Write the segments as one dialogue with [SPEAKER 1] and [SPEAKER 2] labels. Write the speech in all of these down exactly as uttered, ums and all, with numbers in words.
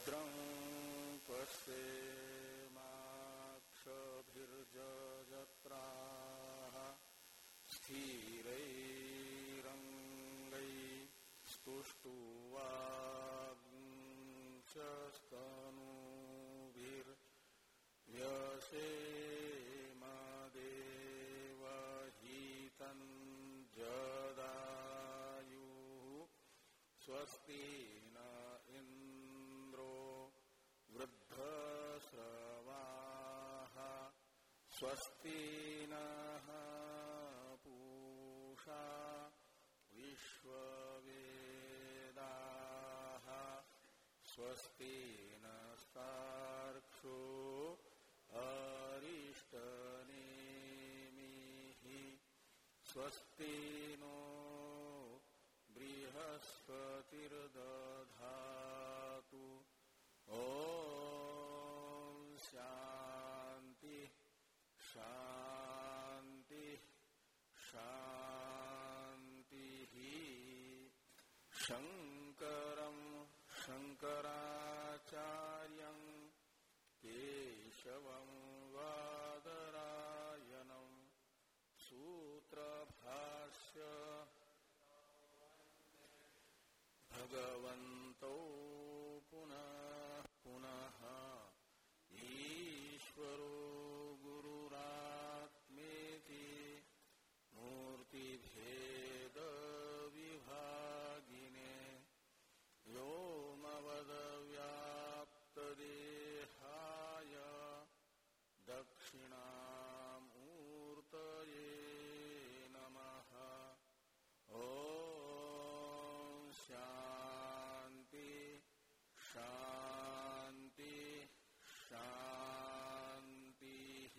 [SPEAKER 1] भद्रं पश्येमाक्षभिर्जत्राः स्थिरैरङ्गैस्तुष्टुवागुंसस्तनूभिर्व्यसेमदेवहितं जदायुः स्वस्ति न इन्द्रो वृद्धश्रवाः स्वस्ति नः पूषा विश्ववेदाः स्वस्ति नस्तार्क्ष्यो अरिष्टनेमिः स्वस्ति नो बृहस्पतिर्दधातु ॐ शान्ति शान्ति शान्तिः। शङ्करं शङ्कराचार्यं केशवं वादरायणं सूत्रभाष्य भगवन्तौ पुनः पुनः ईश्वरो गुरुरात्मेति मूर्तिभेदविभागिने व्योमवद्व्याप्तदेहाय दक्षिणामूर्तये नमः। ॐ शान्ति शान्ति शान्तिः।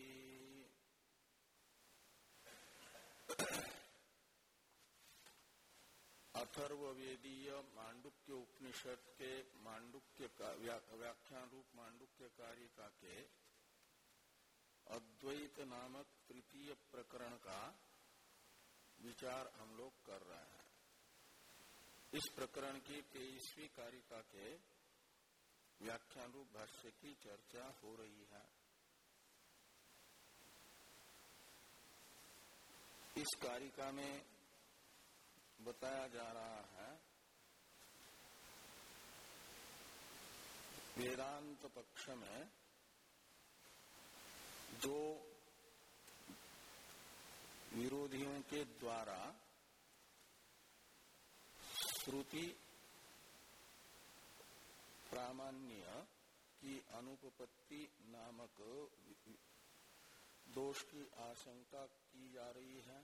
[SPEAKER 1] अथर्ववेदीय मांडुक्य उपनिषद के मांडुक्य का व्याख्यान रूप मांडुक्य कारिका के अद्वैत नामक तृतीय प्रकरण का विचार हम लोग कर रहे हैं। इस प्रकरण की तेईसवीं कारिका के व्याख्यान रूप भाष्य की चर्चा हो रही है। इस कारिका में बताया जा रहा है वेदांत पक्ष में जो विरोधियों के द्वारा श्रुति प्रामाण्य की अनुपपत्ति नामक दोष की आशंका की जा रही है।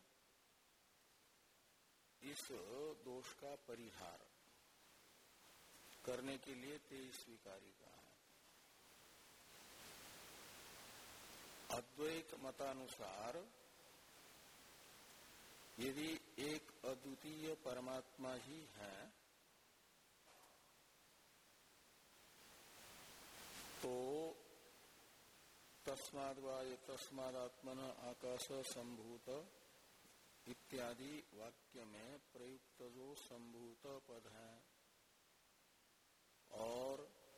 [SPEAKER 1] इस दोष का परिहार करने के लिए तेईसवीं कारिका है। अद्वैत मतानुसार यदि एक अद्वितीय परमात्मा ही है तो तस्माद् वा तस्मादात्मन आकाश संभूत इत्यादि वाक्य में प्रयुक्त जो संभूत पद है और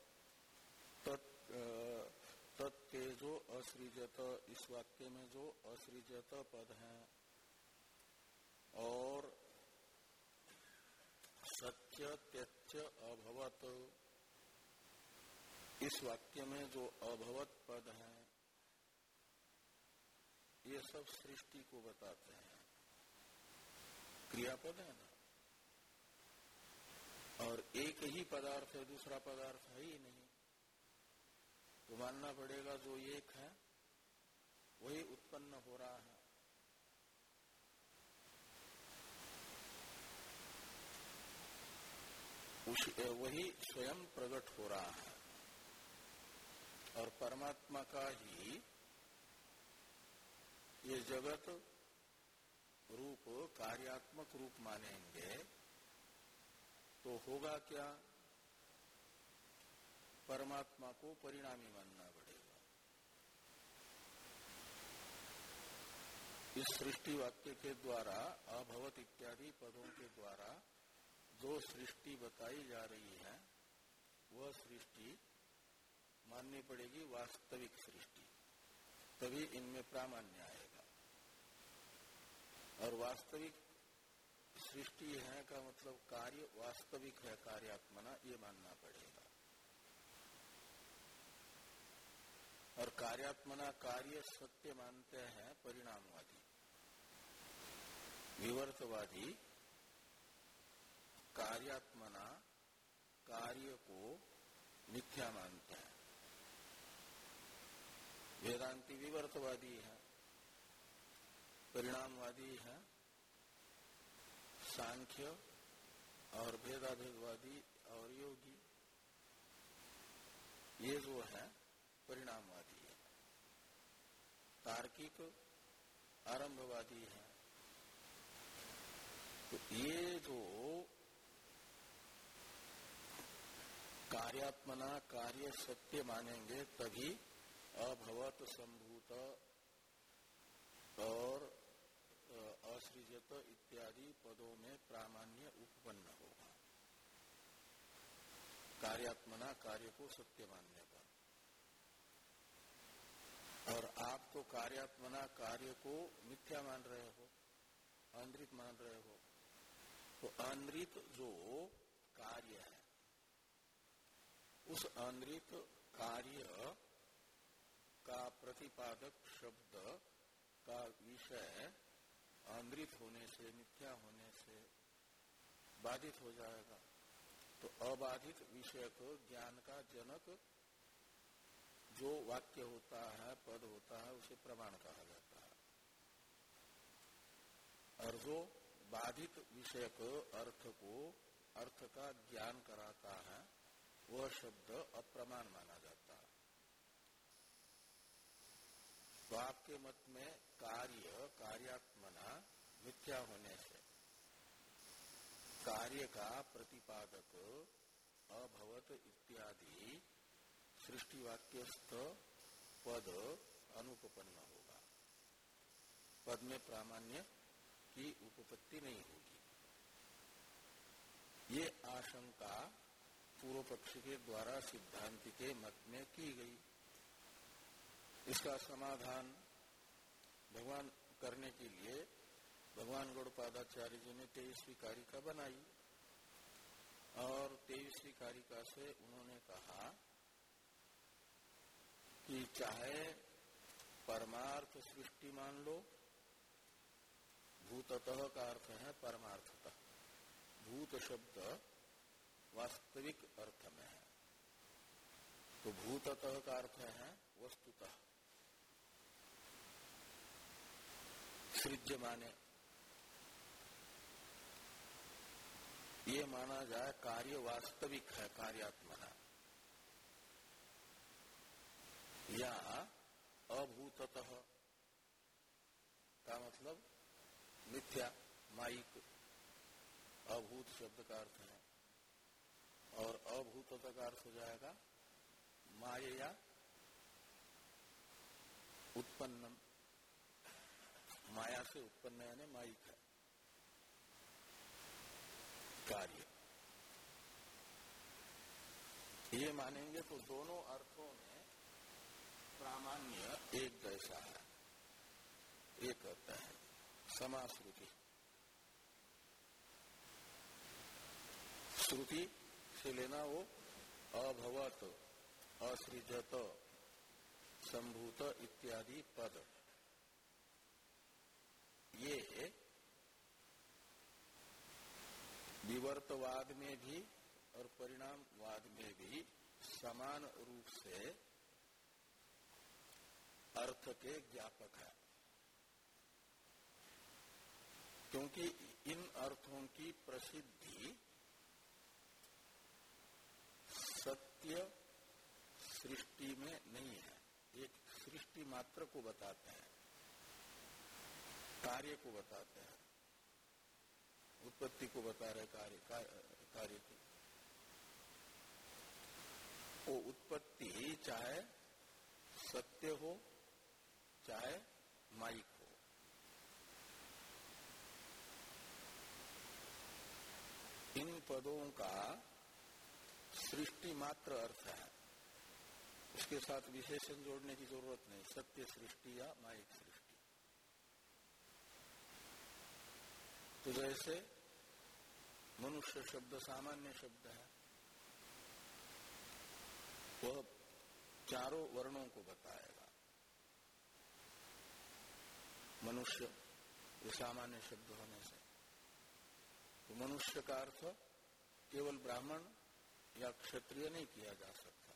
[SPEAKER 1] तत्तेजो असृजत इस वाक्य में जो असृजत पद है और सत्य त्यच्च अभवत इस वाक्य में जो अभवत पद है, ये सब सृष्टि को बताते हैं। क्रियापद है ना, और एक ही पदार्थ है, दूसरा पदार्थ है ही नहीं, तो मानना पड़ेगा जो एक है वही उत्पन्न हो रहा है। वही स्वयं प्रकट हो रहा है और परमात्मा का ही ये जगत रूप कार्यात्मक रूप मानेंगे तो होगा क्या? परमात्मा को परिणामी मानना पड़ेगा। इस सृष्टि वाक्य के द्वारा अभवत इत्यादि पदों के द्वारा जो सृष्टि बताई जा रही है वह सृष्टि माननी पड़ेगी वास्तविक सृष्टि, तभी इनमें प्रामाण्य आएगा। और वास्तविक सृष्टि है का मतलब कार्य वास्तविक है, कार्यात्मना, ये मानना पड़ेगा। और कार्यात्मना कार्य सत्य मानते हैं परिणामवादी। विवर्तवादी कार्यात्मना कार्य को मिथ्या मानते हैं। वेदांती विवर्तवादी है, परिणामवादी है, सांख्य और भेदाभेदवादी और योगी ये जो है परिणामवादी है। तार्किक आरंभवादी है। तो ये जो कार्यात्मना कार्य सत्य मानेंगे तभी अभवत संभूत और असृजत इत्यादि पदों में प्रामाण्य उपपन्न होगा। कार्यात्मना कार्य को सत्य मानने पर। और आप तो कार्यात्मना कार्य को मिथ्या मान रहे हो, अनृत मान रहे हो। तो अनृत जो कार्य है, उस अनृत कार्य का प्रतिपादक शब्द का विषय अनृत होने से, मिथ्या होने से बाधित हो जाएगा। तो अबाधित विषय को ज्ञान का जनक जो वाक्य होता है, पद होता है, उसे प्रमाण कहा जाता है। और जो बाधित विषयक अर्थ को, अर्थ का ज्ञान कराता है, वह शब्द अप्रमाण माना जाता है। तो आपके मत में कार्य कार्यात्मना मिथ्या होने से कार्य का प्रतिपादक अभवत इत्यादि सृष्टि वाक्यस्थ पद अनुपपन्न होगा। पद में प्रामाण्य की उपपत्ति नहीं होगी। ये आशंका पूर्व पक्ष के द्वारा सिद्धांति के मत में की गई। इसका समाधान भगवान करने के लिए भगवान गौड़पादाचार्य जी ने तेईसवीं कारिका बनाई। और तेईसवीं कारिका से उन्होंने कहा कि चाहे परमार्थ सृष्टि मान लो, भूततः का अर्थ है परमार्थतः। भूत शब्द वास्तविक अर्थ में है, तो भूततः का अर्थ है वस्तुतः, सृज्य माने। ये माना जाए कार्य वास्तविक है, कार्यात्मना, या अभूततः का मतलब मिथ्या, माइक, अभूत शब्द का अर्थ है। और अभूततः का अर्थ हो जाएगा माया उत्पन्नम, माया से उत्पन्न यानी माइक है कार्य। ये मानेंगे तो दोनों अर्थों में प्रामाण्य एक जैसा है। एक कहता है समाश्रुति, श्रुति से लेना वो अभवत, असृजत, संभूत इत्यादि पद, ये विवर्तवाद में भी और परिणामवाद में भी समान रूप से अर्थ के ज्ञापक है। क्योंकि इन अर्थों की प्रसिद्धि सत्य सृष्टि में नहीं है, एक सृष्टि मात्र को बताते हैं, कार्य को बताते हैं, उत्पत्ति को बता रहे कार्य कार्य की। वो उत्पत्ति चाहे सत्य हो चाहे माइक हो, इन पदों का सृष्टि मात्र अर्थ है, उसके साथ विशेषण जोड़ने की जरूरत नहीं। सत्य सृष्टि या मायिक सृष्टि। तो जैसे मनुष्य शब्द सामान्य शब्द है, वह चारों वर्णों को बताएगा। मनुष्य ये सामान्य शब्द होने से, तो मनुष्य का अर्थ केवल ब्राह्मण या क्षत्रिय नहीं किया जा सकता,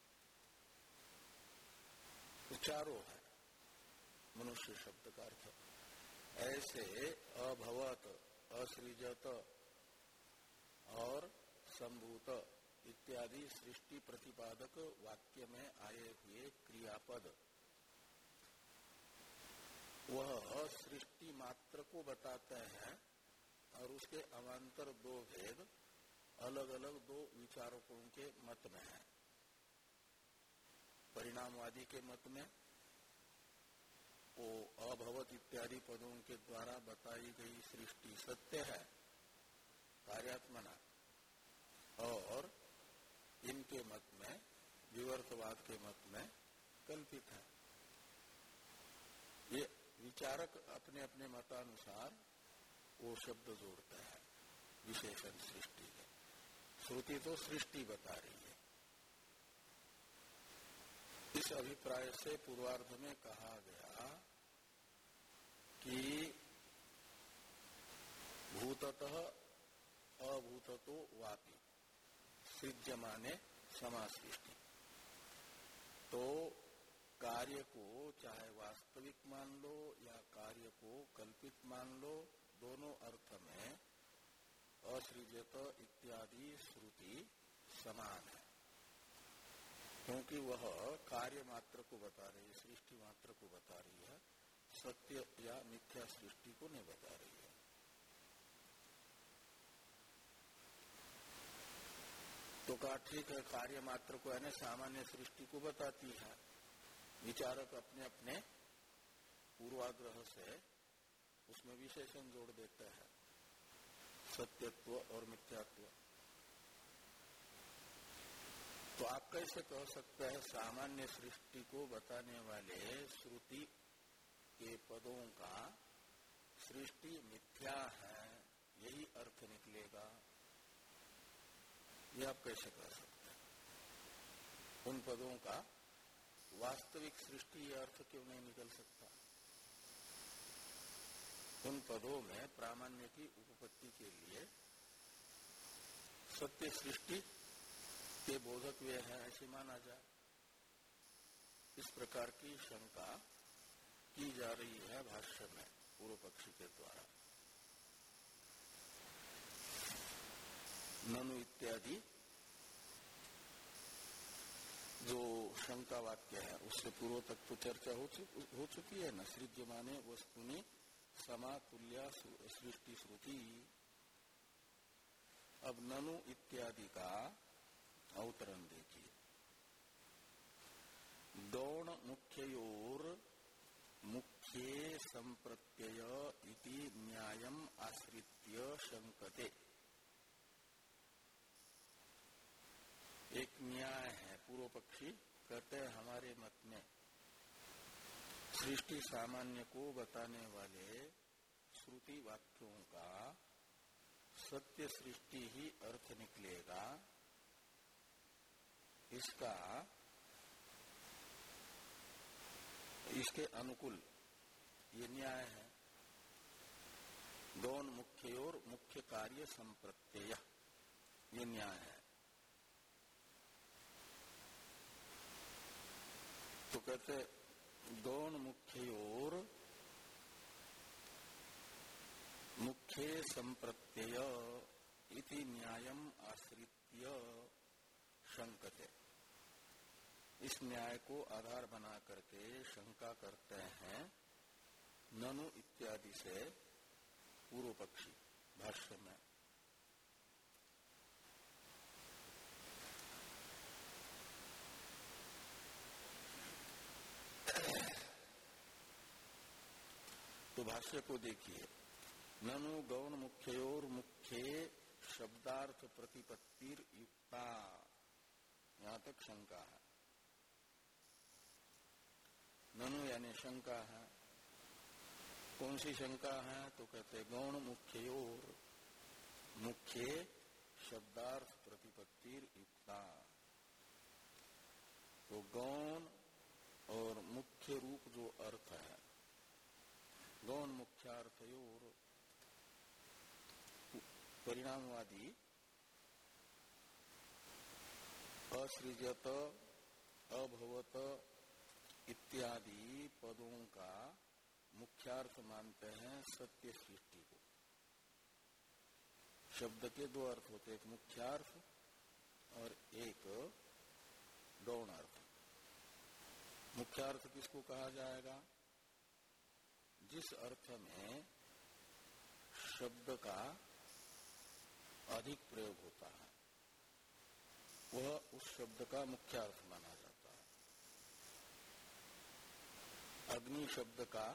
[SPEAKER 1] तो चारों है मनुष्य शब्द का अर्थ। ऐसे अभवत, असृजत और संभूत इत्यादि सृष्टि प्रतिपादक वाक्य में आए हुए क्रियापद वह सृष्टि मात्र को बताते हैं, और उसके अवान्तर दो भेद अलग अलग दो विचारकों के मत में है। परिणामवादी के मत में वो अभवत इत्यादि पदों के द्वारा बताई गई सृष्टि सत्य है, कार्यात्मना, और इनके मत में, विवर्तवाद के मत में कल्पित है। ये विचारक अपने अपने मतानुसार वो शब्द जोड़ते हैं विशेषण सृष्टि के। श्रुति तो सृष्टि बता रही है। इस अभिप्राय से पूर्वार्ध में कहा गया कि भूततः अभूततो वापि सृज्यमाने समासृष्टि। तो कार्य को चाहे वास्तविक मान लो या कार्य को कल्पित मान लो, दोनों अर्थ में असृजत इत्यादि श्रुति समान है, क्योंकि वह कार्य मात्र को बता रही है, सृष्टि मात्र को बता रही है, सत्य या मिथ्या सृष्टि को नहीं बता रही है। तो कहा ठीक है, कार्य मात्र को यानी सामान्य सृष्टि को बताती है। विचारक अपने अपने पूर्वाग्रह से उसमें विशेषण जोड़ देते हैं, सत्यत्व और मिथ्यात्व। तो आप कैसे कह सकते हैं सामान्य सृष्टि को बताने वाले श्रुति के पदों का सृष्टि मिथ्या है, यही अर्थ निकलेगा? ये आप कैसे कह सकते हैं? उन पदों का वास्तविक सृष्टि अर्थ क्यों नहीं निकल सकता? उन पदों में प्रामाण्य की उपपत्ति के लिए सत्य सृष्टि के बोधक वे है ऐसे माना जाए। इस प्रकार की शंका की जा रही है भाष्य में पूर्व पक्षी के द्वारा। ननु इत्यादि जो शंका वाक्य है उससे पूर्व तक तो चर्चा हो, हो चुकी है न। सृज्यमाने वस्तुनि समातुल्या सृष्टि श्रुति। अब ननु इत्यादि का अवतरण देखिए। गौण मुख्ययोर मुख्ये संप्रत्यय इति न्यायम आश्रित्य शंकते। एक न्याय है, पूर्व पक्षी कहते हैं हमारे मत में सृष्टि सामान्य को बताने वाले श्रुति वाक्यों का सत्य सृष्टि ही अर्थ निकलेगा। इसका इसके अनुकूल ये न्याय है। गौण मुख्योर मुख्य कार्य संप्रत्यय, ये न्याय है। तो कहते गौण मुख्योर मुख्ये संप्रत्यय इति न्यायम आश्रित्य शंकते। इस न्याय को आधार बना करके शंका करते हैं ननु इत्यादि से पूर्व पक्षी भाष्य में। तो भाष्य को देखिए। ननु गौण मुख्योर मुख्ये शब्दार्थ प्रतिपत्तिर युक्ता यहां तक शंका है। ननु यानी शंका है। कौन सी शंका है? तो कहते गौण मुख्योर मुख्य शब्दार्थ प्रतिपत्तिर युक्ता। तो गौण और मुख्य रूप जो अर्थ है, गौण मुख्यार्थयोर परिणामवादी असृजत अभवत इत्यादि पदों का मुख्यार्थ मानते हैं सत्य सृष्टि को। शब्द के दो अर्थ होते, एक मुख्यार्थ और एक गौण अर्थ। मुख्यार्थ किसको कहा जाएगा? जिस अर्थ में शब्द का अधिक प्रयोग होता है वह उस शब्द का मुख्यार्थ माना जाता है। अग्नि शब्द का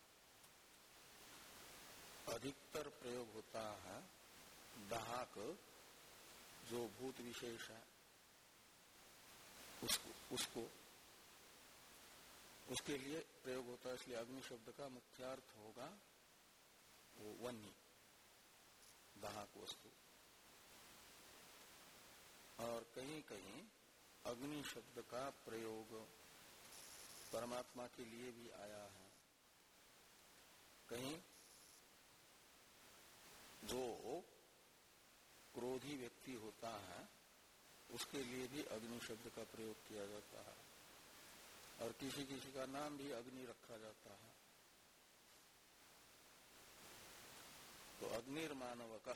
[SPEAKER 1] अधिकतर प्रयोग होता है दाहक जो भूत विशेष है उसको, उसको उसके लिए प्रयोग होता है, इसलिए अग्नि शब्द का मुख्यार्थ होगा वो वन्य दाहक वस्तु। और कहीं कहीं अग्नि शब्द का प्रयोग परमात्मा के लिए भी आया है। कहीं जो क्रोधी व्यक्ति होता है उसके लिए भी अग्नि शब्द का प्रयोग किया जाता है, और किसी किसी का नाम भी अग्नि रखा जाता है। तो अग्निर्मानवकः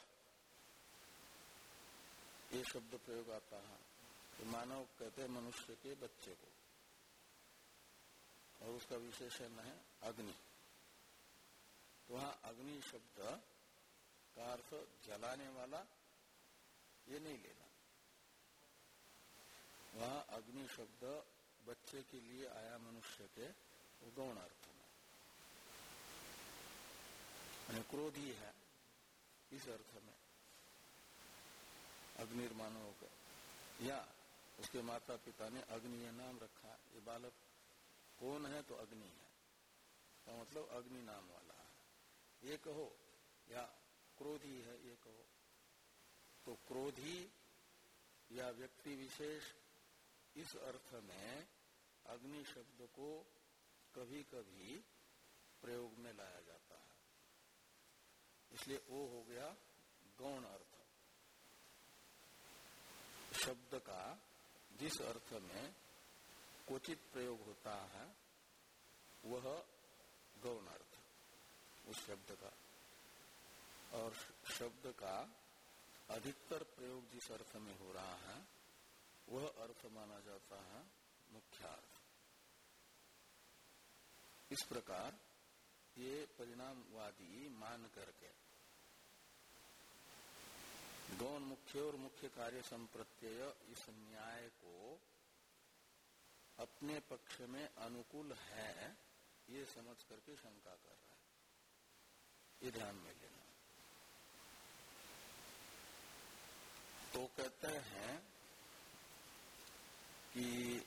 [SPEAKER 1] ये शब्द प्रयोग आता है। तो मानव कहते हैं मनुष्य के बच्चे को, और उसका विशेषण है अग्नि। तो वहां अग्नि शब्द का अर्थ जलाने वाला ये नहीं लेना। वहां अग्नि शब्द बच्चे के लिए आया मनुष्य के गौण अर्थ में, क्रोधी है इस अर्थ में अग्निर्मानव का, या उसके माता पिता ने अग्नि यह नाम रखा। ये बालक कौन है? तो अग्नि है, तो मतलब अग्नि नाम वाला है ये कहो, या क्रोधी है ये कहो। तो क्रोधी या व्यक्ति विशेष इस अर्थ में अग्नि शब्द को कभी कभी प्रयोग में लाया जाता है, इसलिए वो हो गया गौण अर्थ। शब्द का जिस अर्थ में क्वचित प्रयोग होता है वह गौण अर्थ उस शब्द का, और शब्द का अधिकतर प्रयोग जिस अर्थ में हो रहा है वह अर्थ माना जाता है मुख्यार्थ। इस प्रकार ये परिणामवादी मान करके गौण मुख्य और मुख्य कार्य संप्रत्यय इस न्याय को अपने पक्ष में अनुकूल है ये समझ करके शंका कर रहा है। ये ध्यान में लेना। तो कहते हैं कि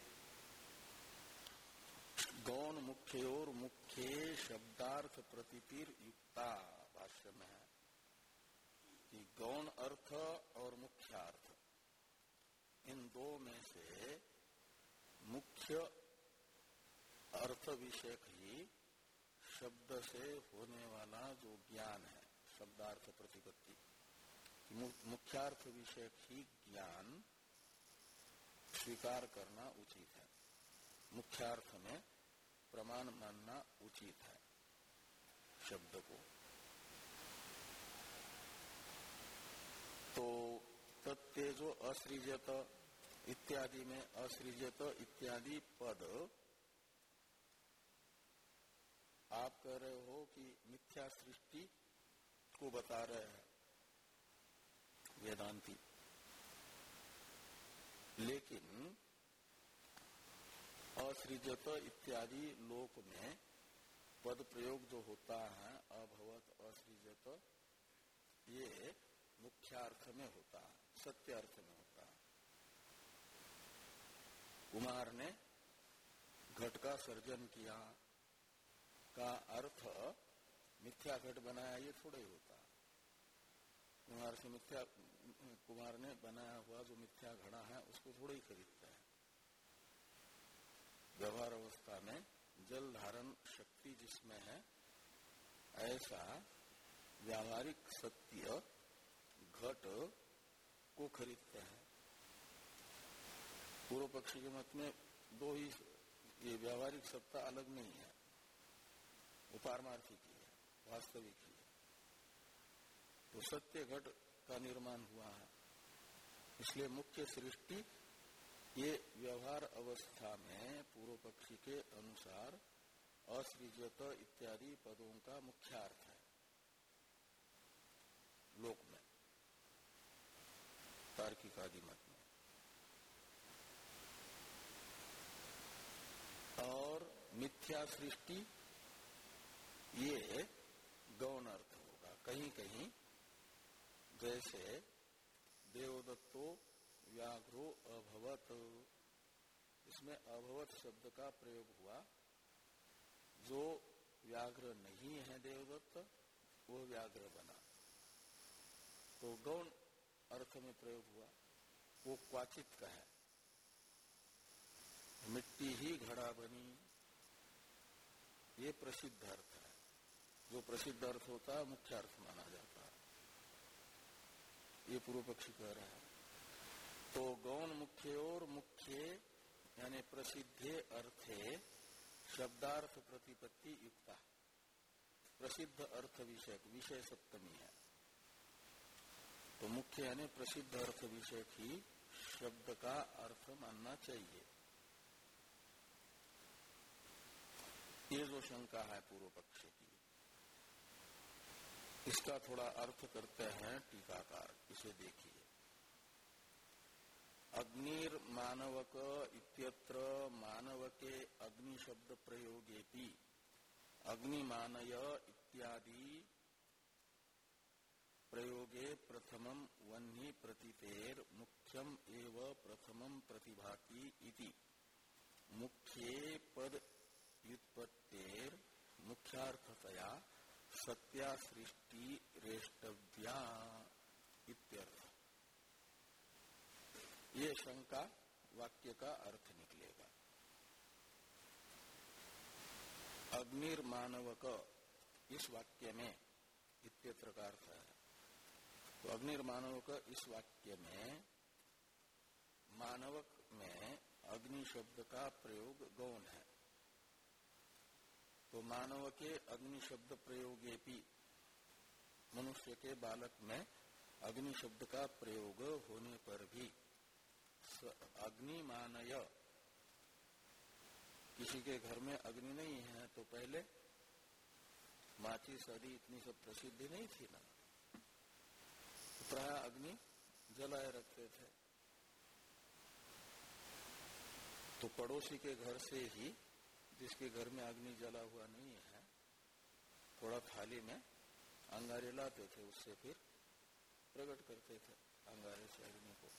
[SPEAKER 1] गौण मुख्य और मुख्य शब्दार्थ प्रतितिर युक्ता भाष्य में है कि गौण अर्थ और मुख्यार्थ इन दो में से मुख्य अर्थ विषयक ही शब्द से होने वाला जो ज्ञान है शब्दार्थ प्रतिपत्ति, मुख्यार्थ विषयक ही ज्ञान स्वीकार करना उचित है, मुख्यार्थ में प्रमाण मानना उचित है शब्द को। तो तत्तेजो असृजत इत्यादि में असृजत इत्यादि पद आप कह रहे हो कि मिथ्या सृष्टि को बता रहे हैं वेदांती, लेकिन असृजत इत्यादि लोक में पद प्रयोग जो होता है अभवत असृजत, ये मुख्यार्थ में होता है, सत्य अर्थ में होता है। कुमार ने घट का सर्जन किया का अर्थ मिथ्या घट बनाया ये थोड़ा ही होता। कुमार से मिथ्या कुमार ने बनाया हुआ जो मिथ्या घड़ा है उसको थोड़ा ही खरीदता है। व्यवहार अवस्था में जल धारण शक्ति जिसमें है ऐसा व्यावहारिक सत्य घट को खरीदते हैं। पूर्व पक्षी के मत में दो ही, ये व्यावहारिक सत्ता अलग नहीं है, वो पारमार्थिक ही है, वास्तविक ही है। तो सत्य घट का निर्माण हुआ है, इसलिए मुख्य सृष्टि ये व्यवहार अवस्था में पूर्व पक्षी के अनुसार असृजत इत्यादि पदों का मुख्यार्थ है लोक में, तार्किक आदि मत में। और मिथ्या सृष्टि ये गौण अर्थ होगा। कहीं कहीं जैसे देवदत्तो व्याघ्रो अभवत, इसमें अभवत शब्द का प्रयोग हुआ। जो व्याघ्र नहीं है देवदत्त वो व्याघ्र बना, तो गौण अर्थ में प्रयोग हुआ। वो क्वाचित का है, मिट्टी ही घड़ा बनी, ये प्रसिद्ध अर्थ है। जो प्रसिद्ध अर्थ होता है मुख्य अर्थ माना जाता है, ये पूर्व पक्षी कह रहा है। तो गौण मुख्य और मुख्य यानी प्रसिद्धे अर्थे शब्दार्थ प्रतिपत्ति युक्ता, प्रसिद्ध अर्थ विषयक, विषय सप्तमी है। तो मुख्य यानी प्रसिद्ध अर्थ विषय ही शब्द का अर्थ मानना चाहिए। ये जो शंका है पूर्व पक्ष की, इसका थोड़ा अर्थ करते हैं टीकाकार। इसे देखिए, अग्निर मानवक इत्यत्र मानवके अग्नि शब्द प्रयोगेपि अग्निमानय इत्यादि प्रयोगे प्रथमम वह्नि प्रतीतेर मुख्यम एव प्रथमम प्रतिभाति इति मुख्ये पद व्युत्पत्तेर मुख्यार्थतया सत्या सृष्टि रेष्टव्या इत्यर्थ। ये शंका वाक्य का अर्थ निकलेगा। अग्निर्मानवक इस वाक्य में इत्यत्र का अर्थ है। तो अग्निर्मानवक इस वाक्य में मानवक में अग्नि शब्द का प्रयोग गौण है। तो मानव के अग्नि शब्द प्रयोगेपि, मनुष्य के बालक में अग्नि शब्द का प्रयोग होने पर भी अग्नि मानय, किसी के घर में अग्नि नहीं है तो पहले माचिस आदि इतनी सब प्रसिद्धि नहीं थी ना, प्राय अग्नि जलाए रखते थे। तो पड़ोसी के घर से ही, जिसके घर में अग्नि जला हुआ नहीं है, थोड़ा थाली में अंगारे लाते थे, उससे फिर प्रकट करते थे अंगारे से अग्नि को।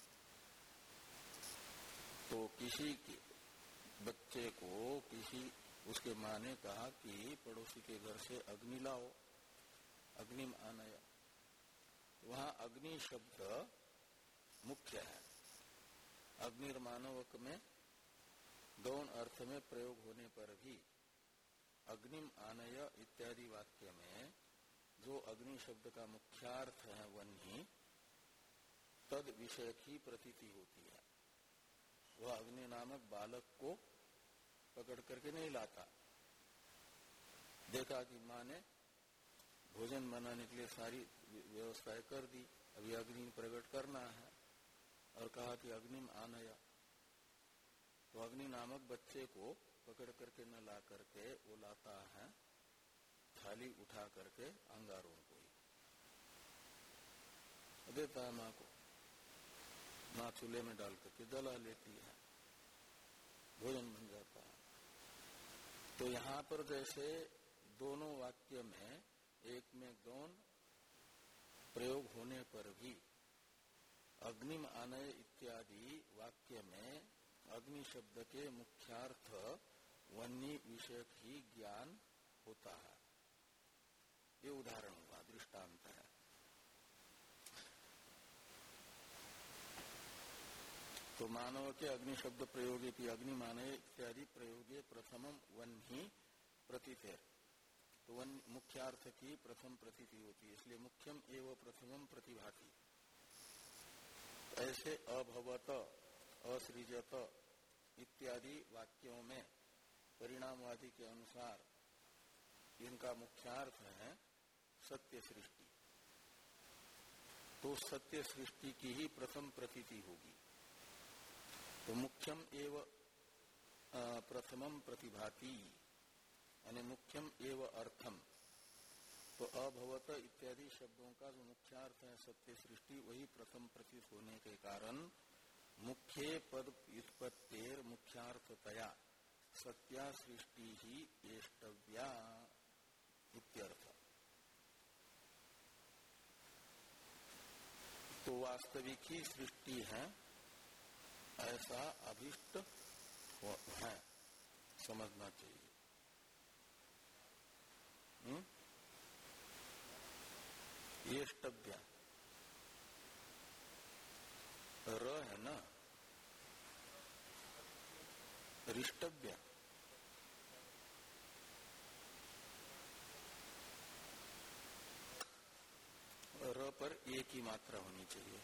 [SPEAKER 1] तो किसी के बच्चे को किसी उसके माँ ने कहा कि पड़ोसी के घर से अग्नि लाओ, अग्नि आनय। वहां अग्नि शब्द मुख्य है। अग्निर्मानवक में गौण अर्थ में प्रयोग होने पर भी अग्निम आनय इत्यादि वाक्य में जो अग्नि शब्द का मुख्यार्थ है वन्ही, तद विषय की प्रतीति होती है। वह अग्नि नामक बालक को पकड़ करके नहीं लाता। देखा कि माँ ने भोजन बनाने के लिए सारी व्यवस्थाएं कर दी, अभी अग्नि प्रकट करना है, और कहा कि अग्निम आनया। तो अग्नि नामक बच्चे को पकड़ करके न ला करके वो लाता है थाली उठा करके अंगारों को ही देता है माँ को। माँ चूल्हे में डाल करके जला लेती है, भोजन बन जाता है। तो यहाँ पर जैसे दोनों वाक्य में एक में गौण प्रयोग होने पर भी अग्निम आनय इत्यादि वाक्य में अग्नि शब्द के मुख्यार्थ वन्य विषयक ही ज्ञान होता है। ये उदाहरण हुआ, दृष्टांत है। तो मानव के अग्नि शब्द प्रयोगे की अग्नि माने इत्यादि प्रयोगे प्रथमम वन्ही प्रतिथेर, तो वन मुख्यार्थ की प्रथम प्रतीति होती है, इसलिए मुख्यम एवं प्रथमम प्रतिभाति। ऐसे अभवत, असृजत इत्यादि वाक्यों में परिणामवादी के अनुसार इनका मुख्यार्थ है सत्य सृष्टि, तो सत्य सृष्टि की ही प्रथम प्रतीति होगी। तो मुख्यम एवं प्रथमम प्रतिभाति यानी मुख्यम एवं अर्थम, तो अभवत इत्यादि शब्दों का जो मुख्यार्थ है सत्य सृष्टि, वही प्रथम प्रतीत होने के कारण मुख्य पद व्युत्पत्तेर मुख्यार्थतया सत्या सृष्टि ही एष्टव्या इत्यर्थ। तो वास्तविक ही सृष्टि है ऐसा अभिष्ट है, समझना चाहिए। हम्म एष्टव्या र है ना, रिष्टव्या र पर एक ही मात्रा होनी चाहिए,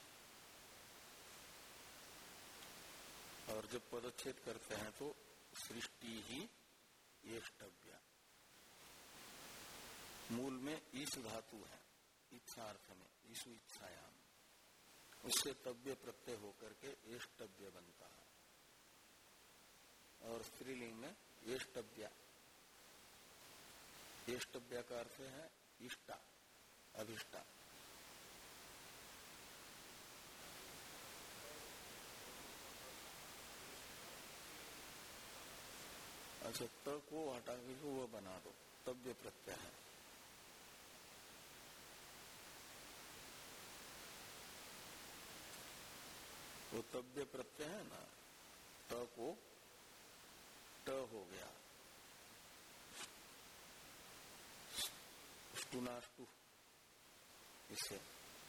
[SPEAKER 1] और जब पदच्छेद करते हैं तो सृष्टि ही एष्टव्या। मूल में ईश धातु है, इच्छार्थ में ईशु इच्छायाम, उससे तव्य प्रत्यय होकर के एष्टव्य बनता है, और स्त्रीलिंग में एष्टव्या। एष्टव्या का अर्थ है इष्टा, अभिष्टा। अच्छा, त को हटा के जो वो बना दो, तव्य प्रत्यय है। वो तव्य प्रत्यय है ना, त को ट हो गया, स्टुनाष्टु, इससे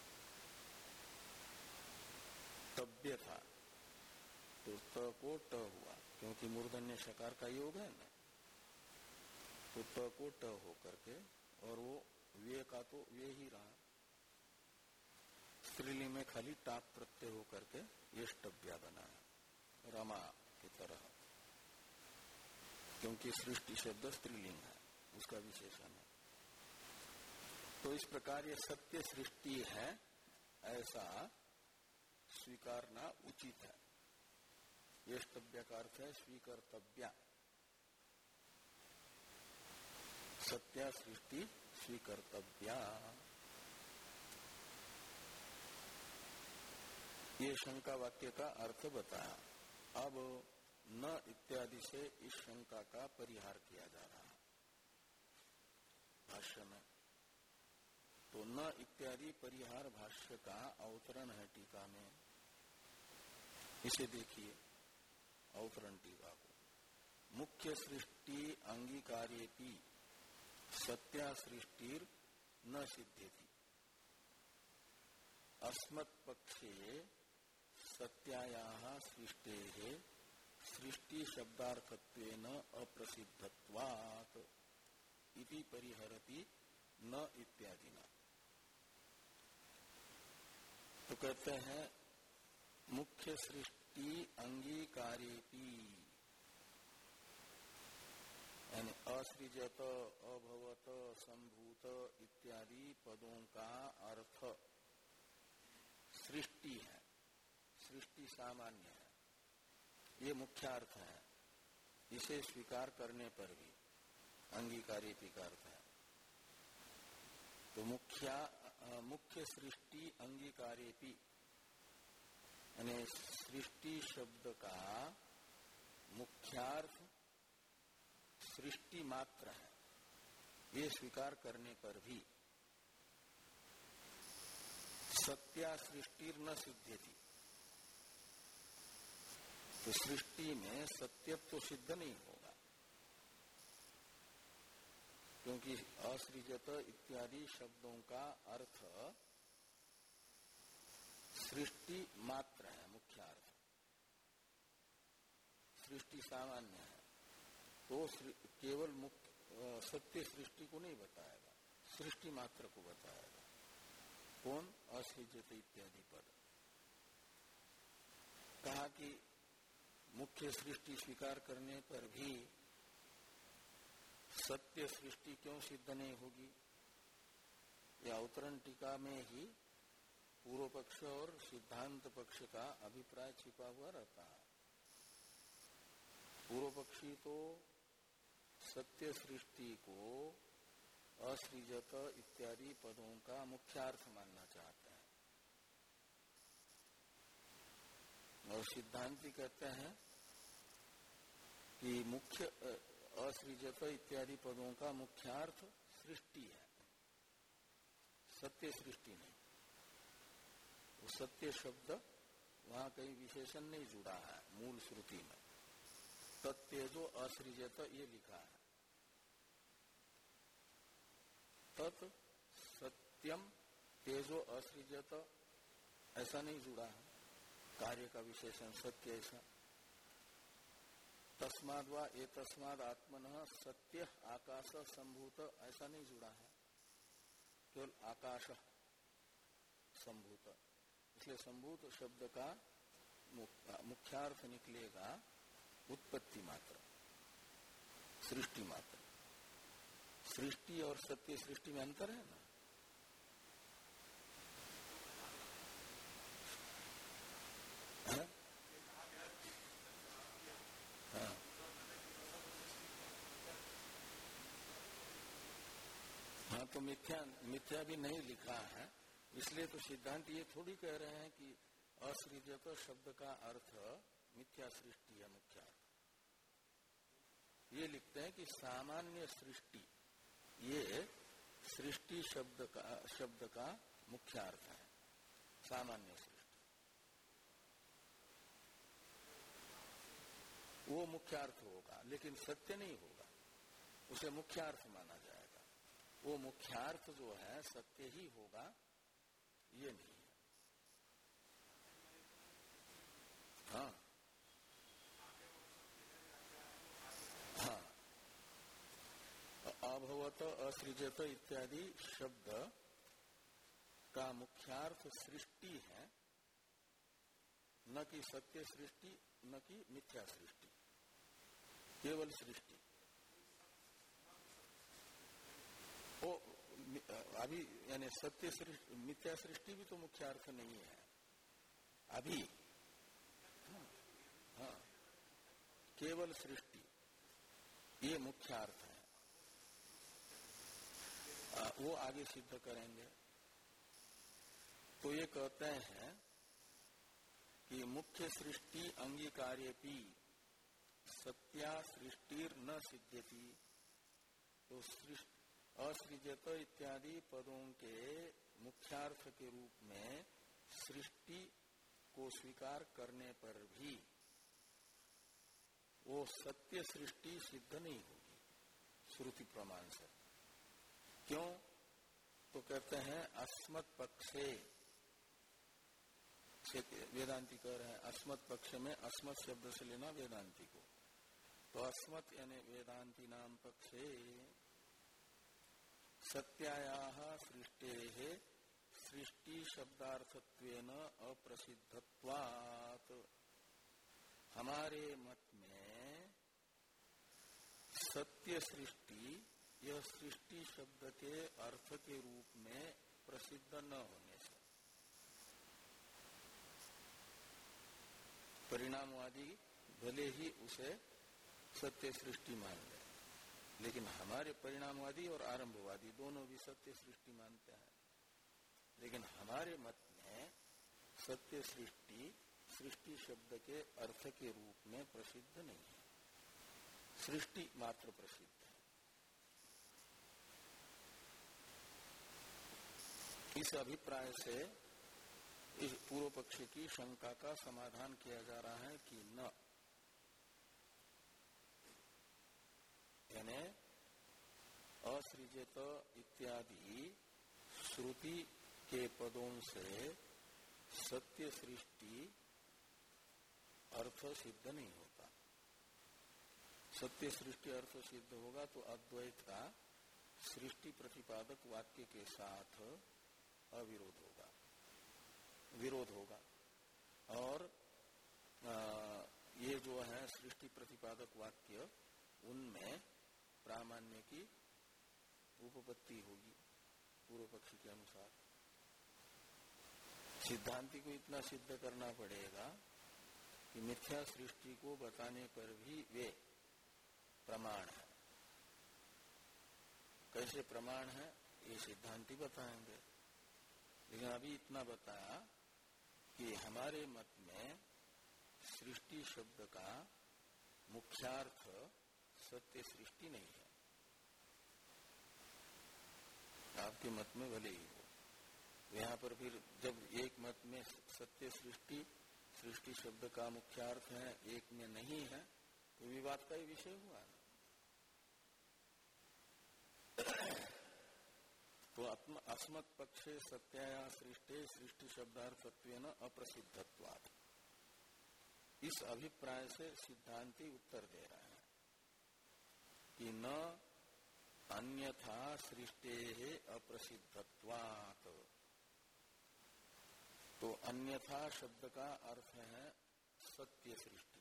[SPEAKER 1] तव्य था तो त को ट हुआ, क्योंकि मूर्धन्य शकार का योग है ना, तो त को ट हो करके, और वो वे का तो वे ही रहा। स्त्रीलिंग में खाली टाप प्रत्यय हो करके एष्टव्या बना है, रमा की तरह, क्योंकि सृष्टि शब्द स्त्रीलिंग है, उसका विशेषण है। तो इस प्रकार ये सत्य सृष्टि है ऐसा स्वीकारना उचित है। एष्टव्या का अर्थ है स्वीकर्तव्या, सत्या सृष्टि स्वीकर्तव्या। ये शंका वाक्य का अर्थ बताया। अब न इत्यादि से इस शंका का परिहार किया जा रहा है भाष्य में। तो न इत्यादि परिहार भाष्य का अवतरण है टीका में, इसे देखिए अवतरण टीका को। मुख्य सृष्टि अंगीकारेपि सत्या सृष्टिर न सिद्ध्यति, अस्मत् पक्षे सत्यायाः सृष्टेः सृष्टि शब्दार्थत्वेन अप्रसिद्धत्वात् इति परिहरति न इत्यादिना। तो कहते हैं मुख्य सृष्टि अंगीकारेपि, यानी असृजत, अभवत, संभूत इत्यादि पदों का अर्थ सृष्टि है, सृष्टि सामान्य है, ये मुख्य अर्थ है। इसे स्वीकार करने पर भी अंगीकारेपि का अर्थ है। तो मुख्या मुख्य सृष्टि अंगीकारेपि यानी सृष्टि शब्द का मुख्यार्थ सृष्टि मात्र है, ये स्वीकार करने पर भी सत्या सृष्टि न सिद्ध्यति, तो सृष्टि में सत्यत्व तो सिद्ध नहीं होगा, क्योंकि असृजत इत्यादि शब्दों का अर्थ सृष्टि मात्र है, मुख्य अर्थ। सृष्टि सामान्य है, तो केवल मुख्य सत्य सृष्टि को नहीं बताएगा, सृष्टि मात्र को बताएगा। कौन? असृजत इत्यादि पद। कहा कि मुख्य सृष्टि स्वीकार करने पर भी सत्य सृष्टि क्यों सिद्ध नहीं होगी? या अवतरण टीका में ही पूर्व पक्ष और सिद्धांत पक्ष का अभिप्राय छिपा हुआ रहता है। पूर्व पक्षी तो सत्य सृष्टि को असृजत इत्यादि पदों का मुख्यार्थ मानना चाहते हैं, और सिद्धांती कहते हैं कि मुख्य असृजत इत्यादि पदों का मुख्यार्थ सृष्टि है, सत्य सृष्टि नहीं। वो सत्य शब्द वहां कहीं विशेषण नहीं जुड़ा है मूल श्रुति में। तत्तेजो असृजत ये लिखा है, तत् सत्यम तेजो असृजत ऐसा नहीं जुड़ा है, कार्य का विशेषण सत्य ऐसा। तस्माद् वा ये तस्माद् आत्मनः सत्य आकाश संभूत ऐसा नहीं जुड़ा है, केवल आकाश संभूत। इसलिए संभूत शब्द का मुख्यार्थ निकलेगा उत्पत्ति मात्र, सृष्टि मात्र। सृष्टि और सत्य सृष्टि में अंतर है ना। है? हाँ। हाँ, तो मिथ्या मिथ्या भी नहीं लिखा है, इसलिए तो सिद्धांत ये थोड़ी कह रहे हैं कि असृजत शब्द का अर्थ मिथ्या सृष्टि है मुख्य अर्थ। ये लिखते हैं कि सामान्य सृष्टि ये सृष्टि शब्द का शब्द का मुख्य अर्थ है, सामान्य सृष्टि वो मुख्य अर्थ होगा, लेकिन सत्य नहीं होगा, उसे मुख्य अर्थ माना जाएगा। वो मुख्यार्थ जो है सत्य ही होगा, ये नहीं है। हाँ हाँ, अभवत असृजत इत्यादि शब्द का मुख्यार्थ सृष्टि है, न कि सत्य सृष्टि, न कि मिथ्या सृष्टि, केवल सृष्टि। ओ अभी यानी सत्य सृष्टि मिथ्या सृष्टि भी तो मुख्य अर्थ नहीं है अभी। हाँ, हाँ, केवल सृष्टि ये मुख्य अर्थ है, आ, वो आगे सिद्ध करेंगे। तो ये कहते हैं कि मुख्य सृष्टि अंगीकार्यपि सत्या सृष्टिर न सिद्ध्यति। तो असृजत इत्यादि पदों के मुख्यार्थ के रूप में सृष्टि को स्वीकार करने पर भी वो सत्य सृष्टि सिद्ध नहीं होगी श्रुति प्रमाण से। क्यों? तो कहते हैं अस्मत् पक्षे, वेदांती कह रहे हैं अस्मत् पक्ष में अस्मत् शब्द से लेना वेदांती को। तो अस्मत् यानी वेदांती नाम पक्षे सत्यायाः सृष्टेः सृष्टि शब्दार्थत्वेन अप्रसिद्धत्वात्। हमारे मत में सत्य सृष्टि यह सृष्टि शब्द के अर्थ के रूप में प्रसिद्ध न होने से, परिणामवादी भले ही उसे सत्य सृष्टि मान ले, लेकिन हमारे परिणामवादी और आरंभवादी दोनों भी सत्य सृष्टि मानते हैं। लेकिन हमारे मत में सत्य सृष्टि सृष्टि शब्द के अर्थ के रूप में प्रसिद्ध नहीं है, सृष्टि मात्र प्रसिद्ध है। इस अभिप्राय से इस पूर्व पक्ष की शंका का समाधान किया जा रहा है कि न यानी असृजत इत्यादि श्रुति के पदों से सत्य सृष्टि अर्थ सिद्ध नहीं होता। सत्य सृष्टि अर्थ सिद्ध होगा तो अद्वैत का सृष्टि प्रतिपादक वाक्य के साथ अविरोध होगा, विरोध होगा। और आ, ये जो है सृष्टि प्रतिपादक वाक्य, उनमें प्रामाण्य की उपपत्ति होगी पूर्व पक्षी के अनुसार। सिद्धांति को इतना सिद्ध करना पड़ेगा कि मिथ्या सृष्टि को बताने पर भी वे प्रमाण है। कैसे प्रमाण है ये सिद्धांति बताएंगे, लेकिन अभी इतना बताया कि हमारे मत में सृष्टि शब्द का मुख्यार्थ सत्य सृष्टि नहीं है। आपके मत में भले ही हो, यहाँ पर फिर जब एक मत में सत्य सृष्टि सृष्टि शब्द का मुख्यार्थ है, एक में नहीं है, तो विवाद का ही विषय हुआ ना। तो अस्मत् पक्षे सत्याया सृष्टे सृष्टि शब्दार्थत्वेन अप्रसिद्धत्वात्, इस अभिप्राय से सिद्धांति उत्तर दे रहा है कि न अन्यथा सृष्टेः अप्रसिद्धत्वात्। तो अन्यथा शब्द का अर्थ है सत्य सृष्टि।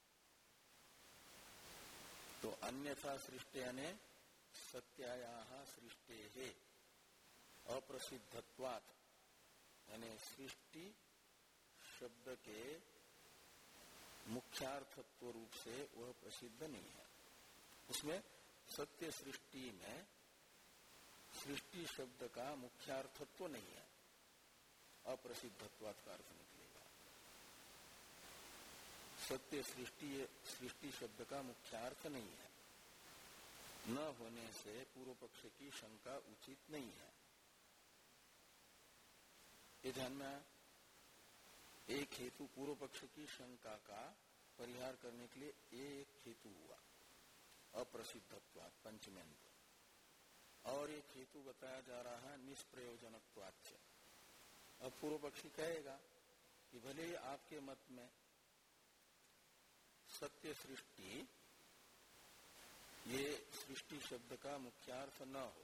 [SPEAKER 1] तो अन्यथा सृष्टि यानी सत्यायाः सृष्टेः अप्रसिद्धत्वात्, यानी सृष्टि शब्द के मुख्यार्थत्व रूप से वह प्रसिद्ध नहीं है। उसमें सत्य सृष्टि में सृष्टि शब्द का मुख्यार्थत्व नहीं है, अप्रसिद्धत्वात् का अर्थ निकलेगा। सत्य सृष्टि सृष्टि शब्द का मुख्यार्थ नहीं है, न होने से पूर्व पक्ष की शंका उचित नहीं है। ये ध्यान में एक हेतु पूर्व पक्ष की शंका का परिहार करने के लिए एक हेतु हुआ अप्रसिद्धत्वात् पंचमेंद्र, और एक हेतु बताया जा रहा है निष्प्रयोजनत्वाच्च। अब पूर्व पक्षी कहेगा कि भले ही आपके मत में सत्य सृष्टि ये सृष्टि शब्द का मुख्यार्थ न हो,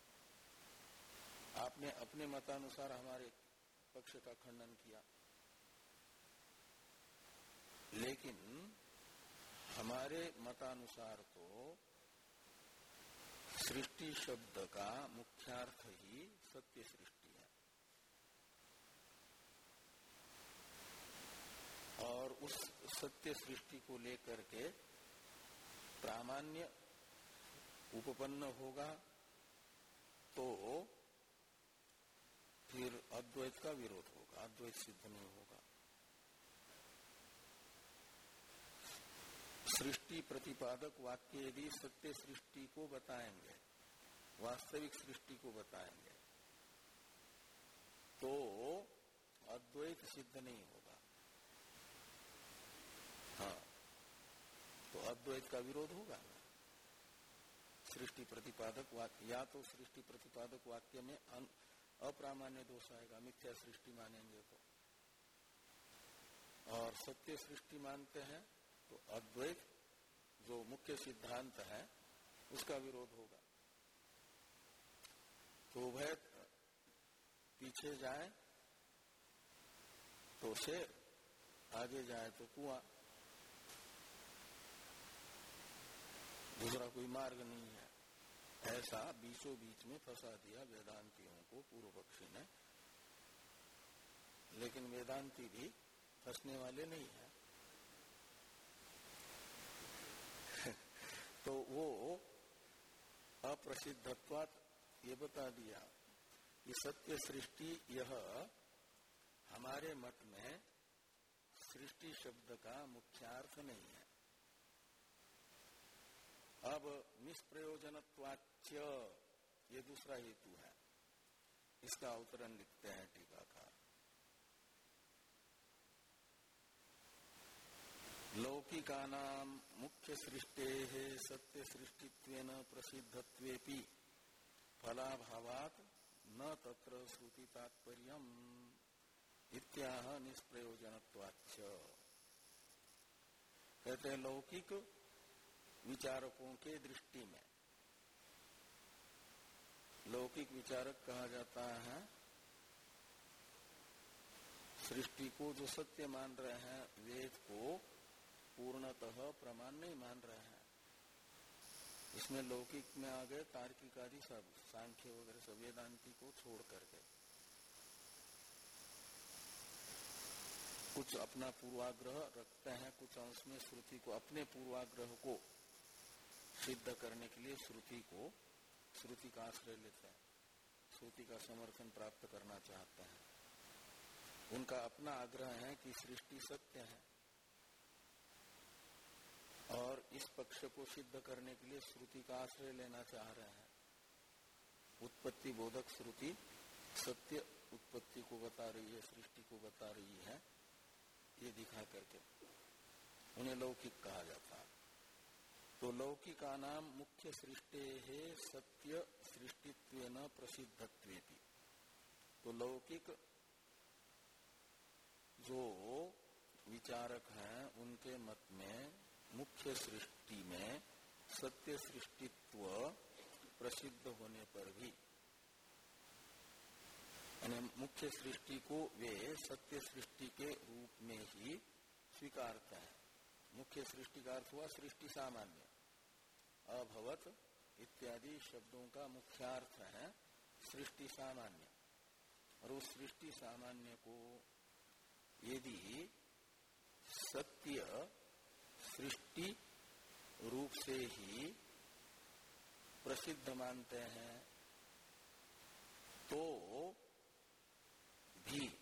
[SPEAKER 1] आपने अपने मतानुसार हमारे पक्ष का खंडन किया, लेकिन हमारे मतानुसार तो सृष्टि शब्द का मुख्यार्थ ही सत्य सृष्टि है। और उस सत्य सृष्टि को लेकर के प्रामाण्य उपपन्न होगा तो फिर अद्वैत का विरोध होगा, अद्वैत सिद्ध नहीं होगा। सृष्टि प्रतिपादक वाक्य यदि सत्य सृष्टि को बताएंगे, वास्तविक सृष्टि को बताएंगे, तो अद्वैत सिद्ध नहीं होगा। हाँ, तो अद्वैत का विरोध होगा ना। सृष्टि प्रतिपादक वाक्य, या तो सृष्टि प्रतिपादक वाक्य में अप्रामाण्य दोष आएगा, मिथ्या सृष्टि मानेंगे तो, और सत्य सृष्टि मानते हैं तो अद्वैत जो मुख्य सिद्धांत है उसका विरोध होगा। तो उभय पीछे जाए तो शेर, आगे जाए तो कुआं, दूसरा कोई मार्ग नहीं है। ऐसा बीचों बीच में फंसा दिया वेदांतियों को पूर्व पक्षी ने, लेकिन वेदांती भी फंसने वाले नहीं है। तो वो अप्रसिद्धत्वात् ये बता दिया कि सत्य सृष्टि यह हमारे मत में सृष्टि शब्द का मुख्यार्थ नहीं है। अब निष्प्रयोजनत्वाच्च ये दूसरा हेतु है, इसका अवतरण लिखते हैं टीकाकार। लौकिक लौकिकानां मुख्य सृष्टेः सत्य सृष्टित्वेन प्रसिद्धत्वेपि फलाभावात् न तत्र श्रुति तात्पर्यम् इत्याह निष्प्रयोजनत्वाच्च। कहते हैं लौकिक विचारकों के दृष्टि में, लौकिक विचारक कहा जाता है सृष्टि को जो सत्य मान रहे हैं, वेद को पूर्णतः प्रमाण नहीं मान रहे हैं। इसमें लौकिक में आ गए तार्किक आदि सब, सांख्य वगैरह सब, वेदांति को छोड़ करके कुछ अपना पूर्वाग्रह रखते हैं, कुछ अंश में श्रुति को, अपने पूर्वाग्रह को सिद्ध करने के लिए श्रुति को, श्रुति का आश्रय लेते हैं, श्रुति का समर्थन प्राप्त करना चाहते हैं। उनका अपना आग्रह है कि सृष्टि सत्य है और इस पक्ष को सिद्ध करने के लिए श्रुति का आश्रय लेना चाह रहे हैं। उत्पत्ति बोधक श्रुति सत्य उत्पत्ति को बता रही है, सृष्टि को बता रही है, ये दिखा करके उन्हें लौकिक कहा जाता है। तो लौकिकानां मुख्य सृष्टेः सत्य सृष्टित्वेन प्रसिद्धत्वेति। तो लौकिक जो विचारक हैं उनके मत में मुख्य सृष्टि में सत्य सृष्टित्व प्रसिद्ध होने पर भी, मुख्य सृष्टि को वे सत्य सृष्टि के रूप में ही स्वीकारते हैं। मुख्य सृष्टि का अर्थ हुआ सृष्टि सामान्य, अभवत इत्यादि शब्दों का मुख्यार्थ है सृष्टि सामान्य। और उस सृष्टि सामान्य को यदि सत्य सृष्टि रूप से ही प्रसिद्ध मानते हैं तो भी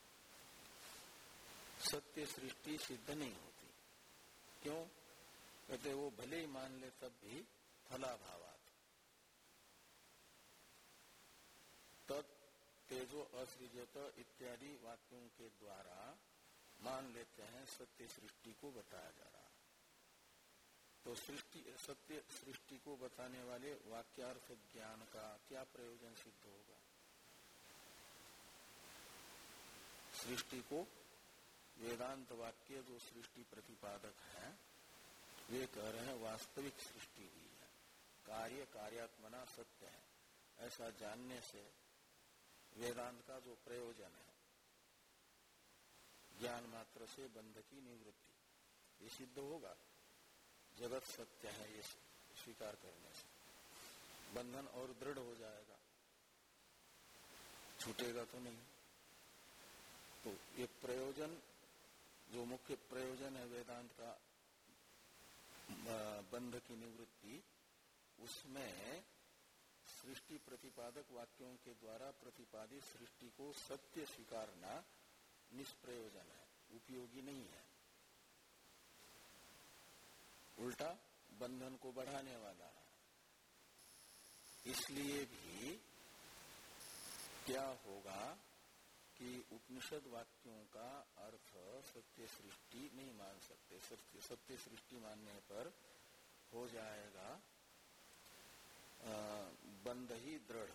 [SPEAKER 1] सत्य सृष्टि सिद्ध नहीं होती। क्यों? कहते वो भले ही मान ले तब भी फलाभावात् तत् तेजो असृजत इत्यादि वाक्यों के द्वारा मान लेते हैं सत्य सृष्टि को बताया जा रहा है। तो सृष्टि सत्य सृष्टि को बताने वाले वाक्यार्थ ज्ञान का क्या प्रयोजन सिद्ध होगा? सृष्टि को वेदांत वाक्य जो सृष्टि प्रतिपादक है वे कह रहे हैं वास्तविक सृष्टि हुई है, कार्य कार्यात्मना सत्य है, ऐसा जानने से वेदांत का जो प्रयोजन है ज्ञान मात्र से बंध की निवृत्ति, ये सिद्ध होगा। जगत सत्य है ये स्वीकार करने से बंधन और दृढ़ हो जाएगा, छूटेगा तो नहीं। तो ये प्रयोजन जो मुख्य प्रयोजन है वेदांत का बंध की निवृत्ति, उसमें सृष्टि प्रतिपादक वाक्यों के द्वारा प्रतिपादित सृष्टि को सत्य स्वीकारना निष्प्रयोजन है, उपयोगी नहीं है, उल्टा बंधन को बढ़ाने वाला है। इसलिए भी क्या होगा कि उपनिषद वाक्यों का अर्थ सत्य सृष्टि नहीं मान सकते। सत्य सत्य सृष्टि मानने पर हो जाएगा बंध ही दृढ़,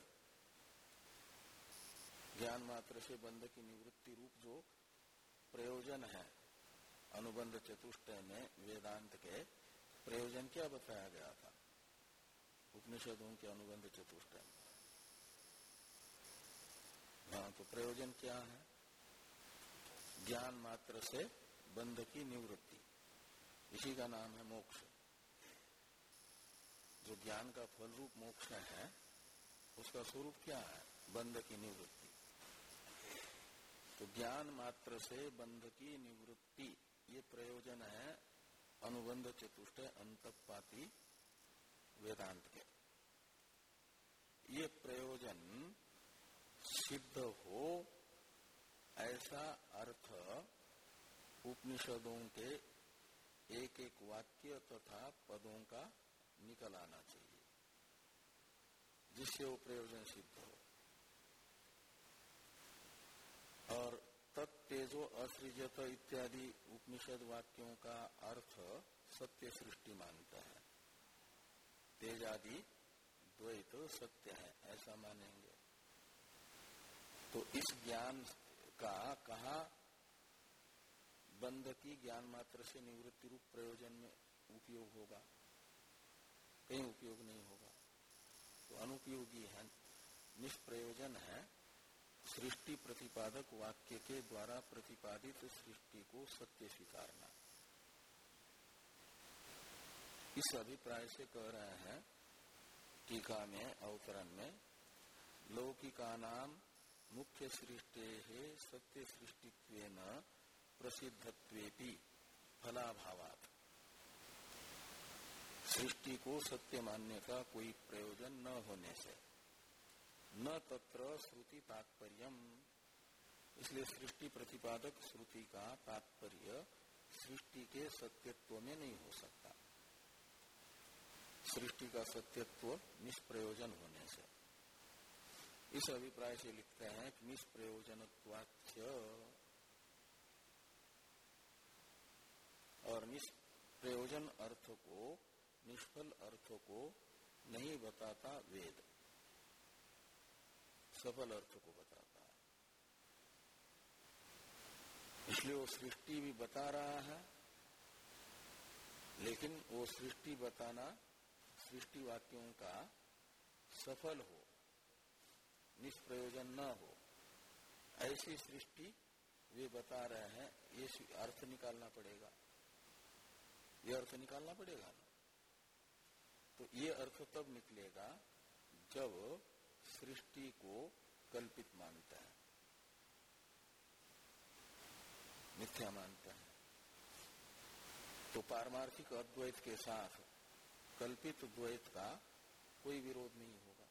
[SPEAKER 1] ज्ञान मात्र से बंध की निवृत्ति रूप जो प्रयोजन है अनुबंध चतुष्टय में वेदांत के प्रयोजन क्या बताया गया था उपनिषदों के अनुबंध चतुष्टय में? हाँ, तो प्रयोजन क्या है? ज्ञान मात्र से बंध की निवृत्ति, इसी का नाम है मोक्ष। जो ज्ञान का फल रूप मोक्ष है उसका स्वरूप क्या है? बंध की निवृत्ति। तो ज्ञान मात्र से बंध की निवृत्ति ये प्रयोजन है अनुबंध चतुष्टय अंतपाती वेदांत के। ये प्रयोजन सिद्ध हो ऐसा अर्थ उपनिषदों के एक एक वाक्य तथा पदों का निकल आना चाहिए जिससे वो प्रयोजन सिद्ध हो। और तत्तेजो असृजत इत्यादि उपनिषद वाक्यों का अर्थ सत्य सृष्टि मानता है। तेजादि द्वैत सत्य है ऐसा मानेंगे। तो इस ज्ञान का कहा बंध की ज्ञान मात्र से निवृत्ति रूप प्रयोजन में उपयोग होगा, कहीं उपयोग नहीं होगा। तो अनुपयोगी है, निष्प्रयोजन है सृष्टि प्रतिपादक वाक्य के द्वारा प्रतिपादित सृष्टि को सत्य स्वीकारना। इस अभिप्राय से कह रहे हैं टीका में अवतरण में, लौकिकानाम मुख्य सृष्टे सत्य सृष्टित्वेन प्रसिद्धत्वेपि फलाभावात्, सृष्टि को सत्य मानने का कोई प्रयोजन न होने से, न तत्र श्रुति तात्पर्यम, इसलिए सृष्टि प्रतिपादक श्रुति का तात्पर्य सृष्टि के सत्यत्व में नहीं हो सकता। सृष्टि का सत्यत्व निष्प्रयोजन होने से। इस अभिप्राय से लिखते हैं कि निष्प्रयोजनत्वाच्च, और निष्प्रयोजन अर्थ को, निष्फल अर्थ को नहीं बताता वेद, सफल अर्थ को बताता है। इसलिए वो सृष्टि भी बता रहा है, लेकिन वो सृष्टि बताना सृष्टि वाक्यों का सफल हो, निष्प्रयोजन न हो, ऐसी सृष्टि वे बता रहे हैं। ये अर्थ निकालना पड़ेगा, ये अर्थ निकालना पड़ेगा ना। तो ये अर्थ तब निकलेगा जब सृष्टि को कल्पित मानता है, मिथ्या मानता है। तो पारमार्थिक अद्वैत के साथ कल्पित द्वैत का कोई विरोध नहीं होगा।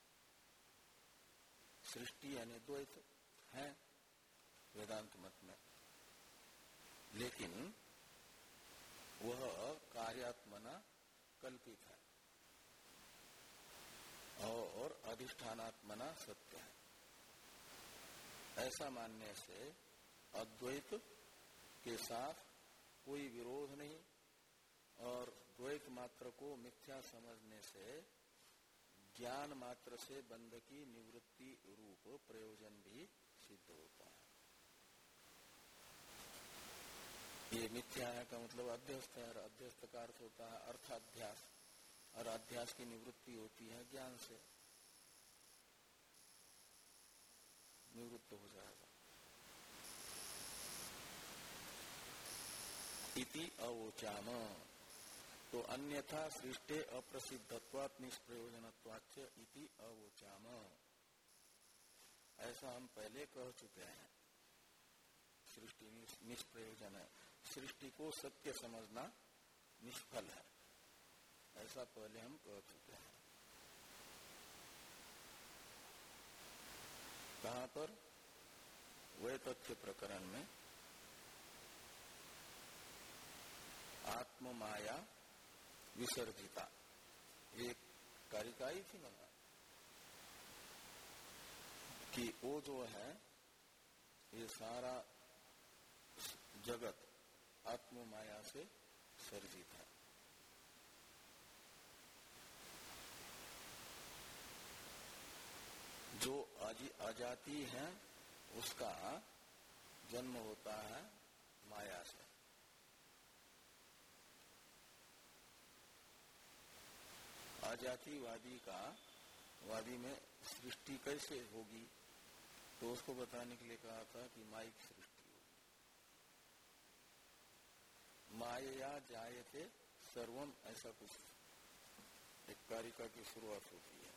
[SPEAKER 1] सृष्टि यानी द्वैत है वेदांत मत में, लेकिन वह कार्यात्मना कल्पित है और अधिष्ठानात्मना सत्य है। ऐसा मानने से अद्वैत के साथ कोई विरोध नहीं, और द्वैत मात्र को मिथ्या समझने से ज्ञान मात्र से बंध की निवृत्ति रूप प्रयोजन भी सिद्ध होता है। ये मिथ्या है का मतलब अध्यस्त है, और अध्यस्त का अर्थ होता है अर्थाध्यास, और अध्यास की निवृत्ति होती है ज्ञान से, निवृत्त हो जाएगा। इति अवोचाम, तो अन्यथा सृष्टे अप्रसिद्धत्वात् निष्प्रयोजनत्वाच्च इति अवोचाम, ऐसा हम पहले कह चुके हैं। सृष्टि निष्प्रयोजन है, सृष्टि को सत्य समझना निष्फल है, ऐसा पहले हम कह चुके हैं। कहाँ पर? वह तथ्य प्रकरण में आत्म माया विसर्जिता, एक कारिकाई थी ना कि वो जो है ये सारा जगत आत्म माया से सर्जित है। जो अजाति है उसका जन्म होता है माया से। अजातिवादी का वादी में सृष्टि कैसे होगी, तो उसको बताने के लिए कहा था कि माइक सृष्टि होगी। माया जायते सर्वम, ऐसा कुछ एक कारिका की शुरुआत होती है।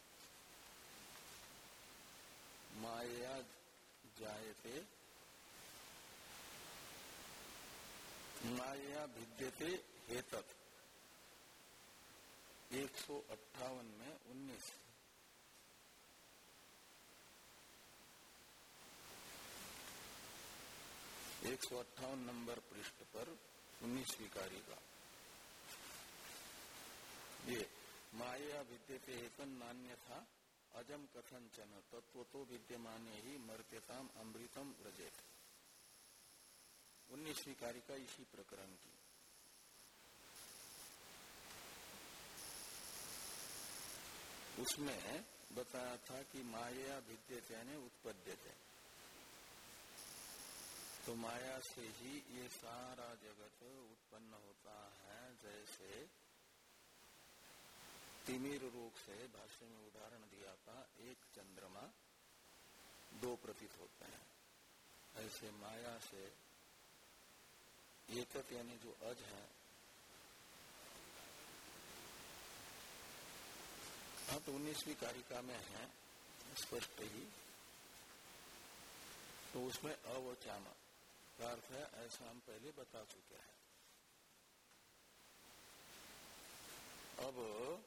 [SPEAKER 1] माया जायते माया भिद्यते हेतत, एक सौ अट्ठावन में उन्नीस। एक सौ अट्ठावन नंबर पृष्ठ पर उन्नीसवीं कारिका, ये माया विद्यते हेतन नान्यथा अजम कथंचन तत्व तो विद्यमाने ही मर्त्यताम अमृतम व्रजेत। उन्नीसवीं कारिका इसी प्रकरण की। उसमें बताया था कि माया भिद्यते यानी उत्पद्यते, तो माया से ही ये सारा जगत उत्पन्न होता है। जैसे तिमिर रोग से भाष्य में उदाहरण दिया था, एक चंद्रमा दो प्रतीत होते हैं, ऐसे माया से एकत यानी जो अज है, हाँ तो उन्नीसवीं कारिका में है स्पष्ट ही, तो उसमें अवचाम का अर्थ है ऐसा हम पहले बता चुके हैं। अब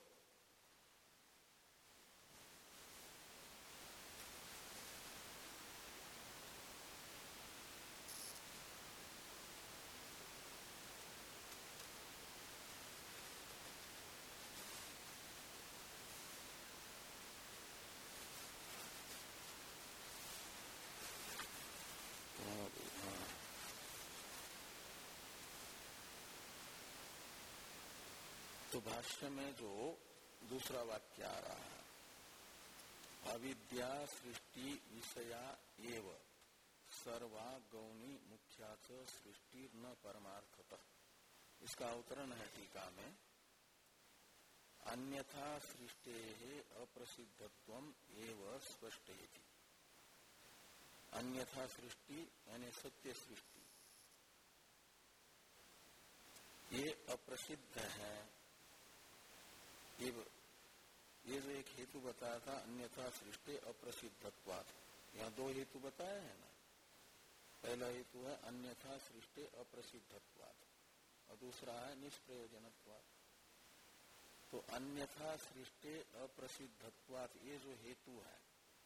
[SPEAKER 1] तो भाष्य में जो दूसरा वाक्य आ रहा है, अविद्या सृष्टि विषया एव सर्वा गौणी मुख्याच सृष्टि न परमार्थतः, इसका अवतरण है टीका में, अन्यथा सृष्टे अप्रसिद्धत्वम एव स्पष्टयति। अन्यथा सृष्टि यानी सत्य सृष्टि ये अप्रसिद्ध है। ये ये जो एक हेतु बताया था अन्यथा सृष्टि अप्रसिद्धत्वात्, यहाँ दो हेतु बताए हैं ना। पहला हेतु है अन्यथा सृष्टि अप्रसिद्धत्वात् और दूसरा है निष्प्रयोजनत्वात्। तो अन्यथा सृष्टि अप्रसिद्धत्वात् ये जो हेतु है,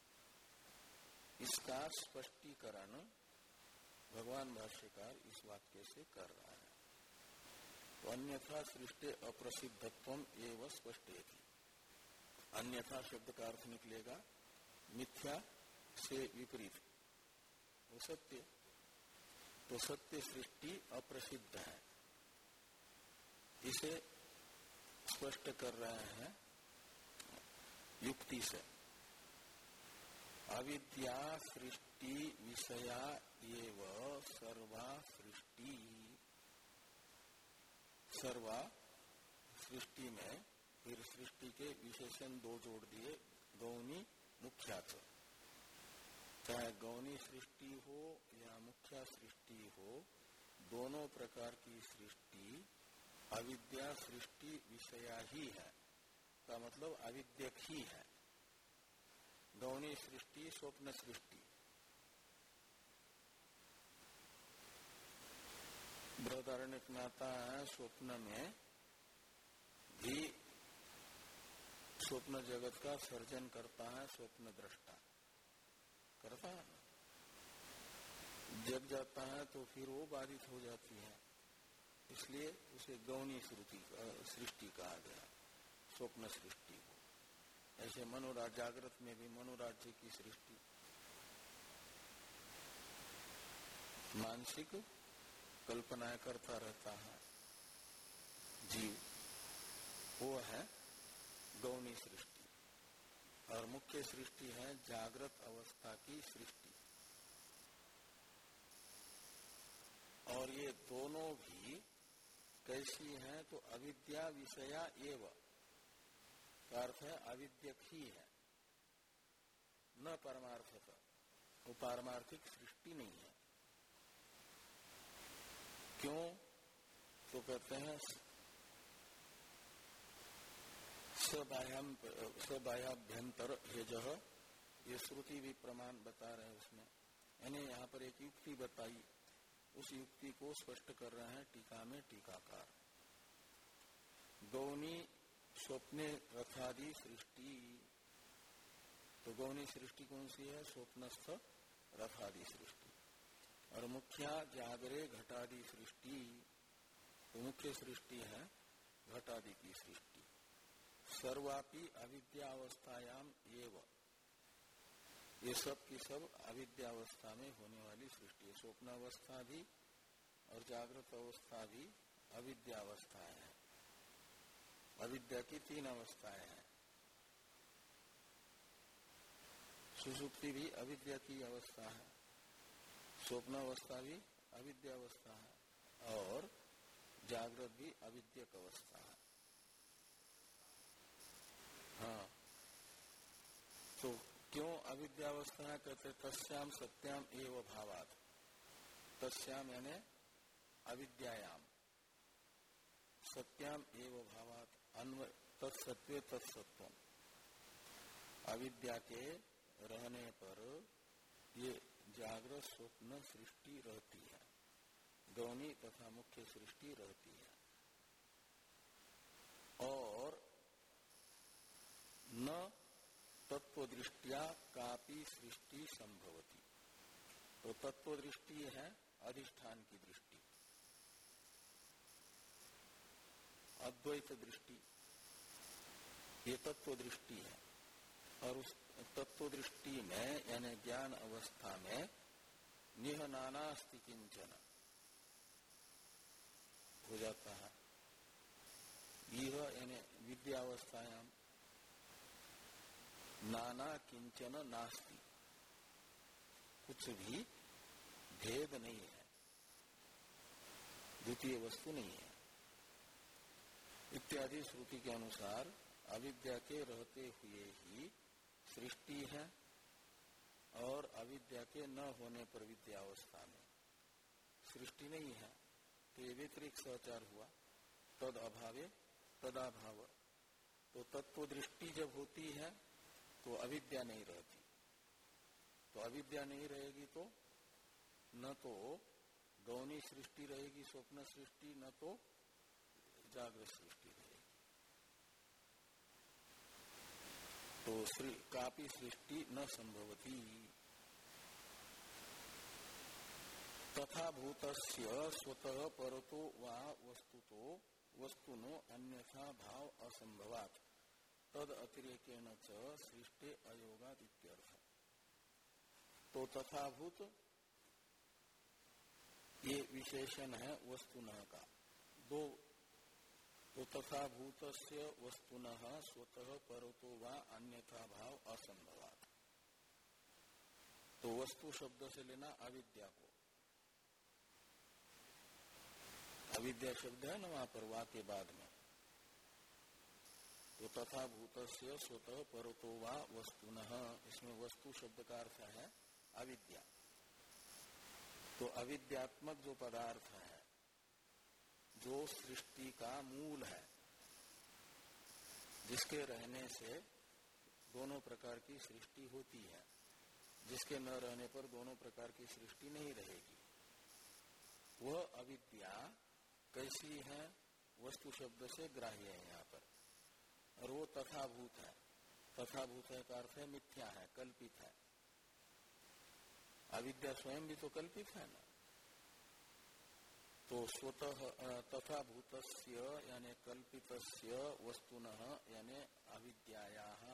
[SPEAKER 1] इसका स्पष्टीकरण भगवान भाष्यकार इस वाक्य से कर रहा है। तो अन्यथा सृष्टि अप्रसिद्धत्वम एवं स्पष्टयति। अन्यथा शब्द का अर्थ निकलेगा मिथ्या से विपरीत, वो सत्य। तो सत्य सृष्टि अप्रसिद्ध है, इसे स्पष्ट कर रहे हैं युक्ति से। अविद्या सृष्टि विषया एव सर्वा सृष्टि, सर्वा सृष्टि में फिर सृष्टि के विशेषण दो जोड़ दिए, गौणी मुख्याच। चाहे गौणी सृष्टि हो या मुख्या सृष्टि हो, दोनों प्रकार की सृष्टि अविद्या सृष्टि विषया ही है, का मतलब अविद्यक ही है। गौणी सृष्टि स्वप्न सृष्टि, बृहदारण्यक में आता है स्वप्न में भी स्वप्न जगत का सर्जन करता है स्वप्न दृष्टा, करता है ना। जग जाता है तो फिर वो बाधित हो जाती है, इसलिए उसे गौणी सृष्टि कहा गया, स्वप्न सृष्टि को। ऐसे मनोराज्य, जागृत में भी मनोराज्य की सृष्टि, मानसिक कल्पनाएं करता रहता है जीव, वो है गौणी सृष्टि। और मुख्य सृष्टि है जागृत अवस्था की सृष्टि। और ये दोनों भी कैसी हैं, तो अविद्या विषया एव का अर्थ है अविद्यक ही है, न परमार्थता, वो पारमार्थिक सृष्टि नहीं है। क्यों? तो कहते हैं सबाह्याभ्यंतर हेजः, ये श्रुति भी प्रमाण बता रहे हैं उसमें। यानी यहाँ पर एक युक्ति बताई, उस युक्ति को स्पष्ट कर रहे हैं टीका में टीकाकार। गौणी स्वप्ने रथादि सृष्टि, तो गौणी सृष्टि कौन सी है? स्वप्नस्थ रथादि सृष्टि। और मुख्या जागरे घटादि सृष्टि, तो मुख्य सृष्टि है घटादि की सृष्टि। सर्वापि अविद्यावस्थायाम एव, ये सब की सब अविद्यावस्था में होने वाली सृष्टि है। स्वप्नावस्था भी और जागृत अवस्था भी अविद्यावस्थाएं हैं। अविद्या की तीन अवस्थाएं हैं। सुषुप्ति भी अविद्या की अवस्था है, स्वप्न अवस्था भी अविद्यावस्था है और जागृत भी अविद्यक अवस्था है। हाँ, तो क्यों अविद्यावस्था है? कहते तस्याम सत्याम एव भावात्। तस्याम यानी अविद्यायाम, सत्याम एव भावात् अन्वय तत्सत्वे तत्सत्वम। अविद्या के रहने पर ये जागृत स्वप्न सृष्टि रहती है, गौणी तथा मुख्य सृष्टि रहती है। और न तत्व दृष्टिया कापि सृष्टि संभवती। तो तत्व दृष्टि है अधिष्ठान की दृष्टि, अद्वैत दृष्टि, ये तत्व दृष्टि है। और उस तत्व दृष्टि में यानी ज्ञान अवस्था में निह नानास्ति किंचन हो जाता है। यह यानी विद्यावस्थायाम नाना किंचन नास्ति, कुछ भी भेद नहीं है, द्वितीय वस्तु नहीं है इत्यादि श्रुति के अनुसार अविद्या के रहते हुए ही सृष्टि है और अविद्या के न होने पर विद्यावस्था में सृष्टि नहीं है। तो ये व्यतिरिक्त सहचार हुआ। तद अभावे तदाभाव। तो तत्व दृष्टि जब होती है तो अविद्या नहीं रहती। तो अविद्या नहीं रहेगी तो न तो गौणी सृष्टि रहेगी, स्वप्न सृष्टि, न तो जागृत सृष्टि रहेगी। तो श्री कापि सृष्टि न संभवती। तथा भूतस्य स्वतः परतो वा वस्तुतो वस्तुनो अन्यथा भाव असंभवात् तद अतिरेकेण च सृष्टि अयोगात् इत्यर्थ। तो तथाभूत ये विशेषण है वस्तुनः का। दो तो तथाभूतस्य वस्तुनः स्वतः परतो वा अन्यथा भाव असंभवात्। तो वस्तु शब्द से लेना अविद्या को। अविद्या शब्द है ना वहां पर वा के बाद में। तो तथा भूतस्य स्वतः परतो वा वस्तुनः, इसमें वस्तु शब्द का अर्थ है अविद्या। तो अविद्यात्मक जो पदार्थ है, जो सृष्टि का मूल है, जिसके रहने से दोनों प्रकार की सृष्टि होती है, जिसके न रहने पर दोनों प्रकार की सृष्टि नहीं रहेगी, वह अविद्या कैसी है? वस्तु शब्द से ग्राह्य है यहाँ पर। और वो तथाभूत है। तथाभूत है का अर्थ है मिथ्या है, कल्पित है। अविद्या स्वयं भी तो कल्पित है ना। तो स्वतः तथाभूतस्य यानी कल्पितस्य वस्तुनः यानी अविद्यायाः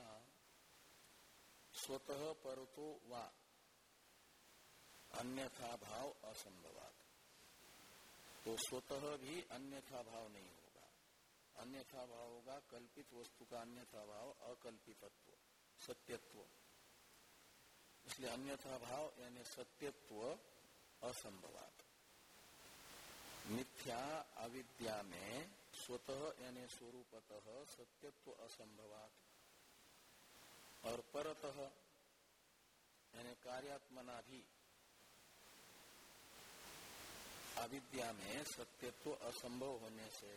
[SPEAKER 1] स्वतः परतो वा अन्यथा भाव असंभवात्। तो स्वतः भी अन्यथा भाव नहीं होगा। अन्यथा भाव होगा कल्पित वस्तु का अन्यथा भाव अकल्पितत्व, सत्यत्व। इसलिए अन्यथा भाव यानी सत्यत्व असंभवात्। मिथ्या अविद्या में स्वतः यानी स्वरूपतः सत्यत्व असंभवात् और परतः यानी कार्यात्मना भी अविद्या में सत्यत्व असंभव होने से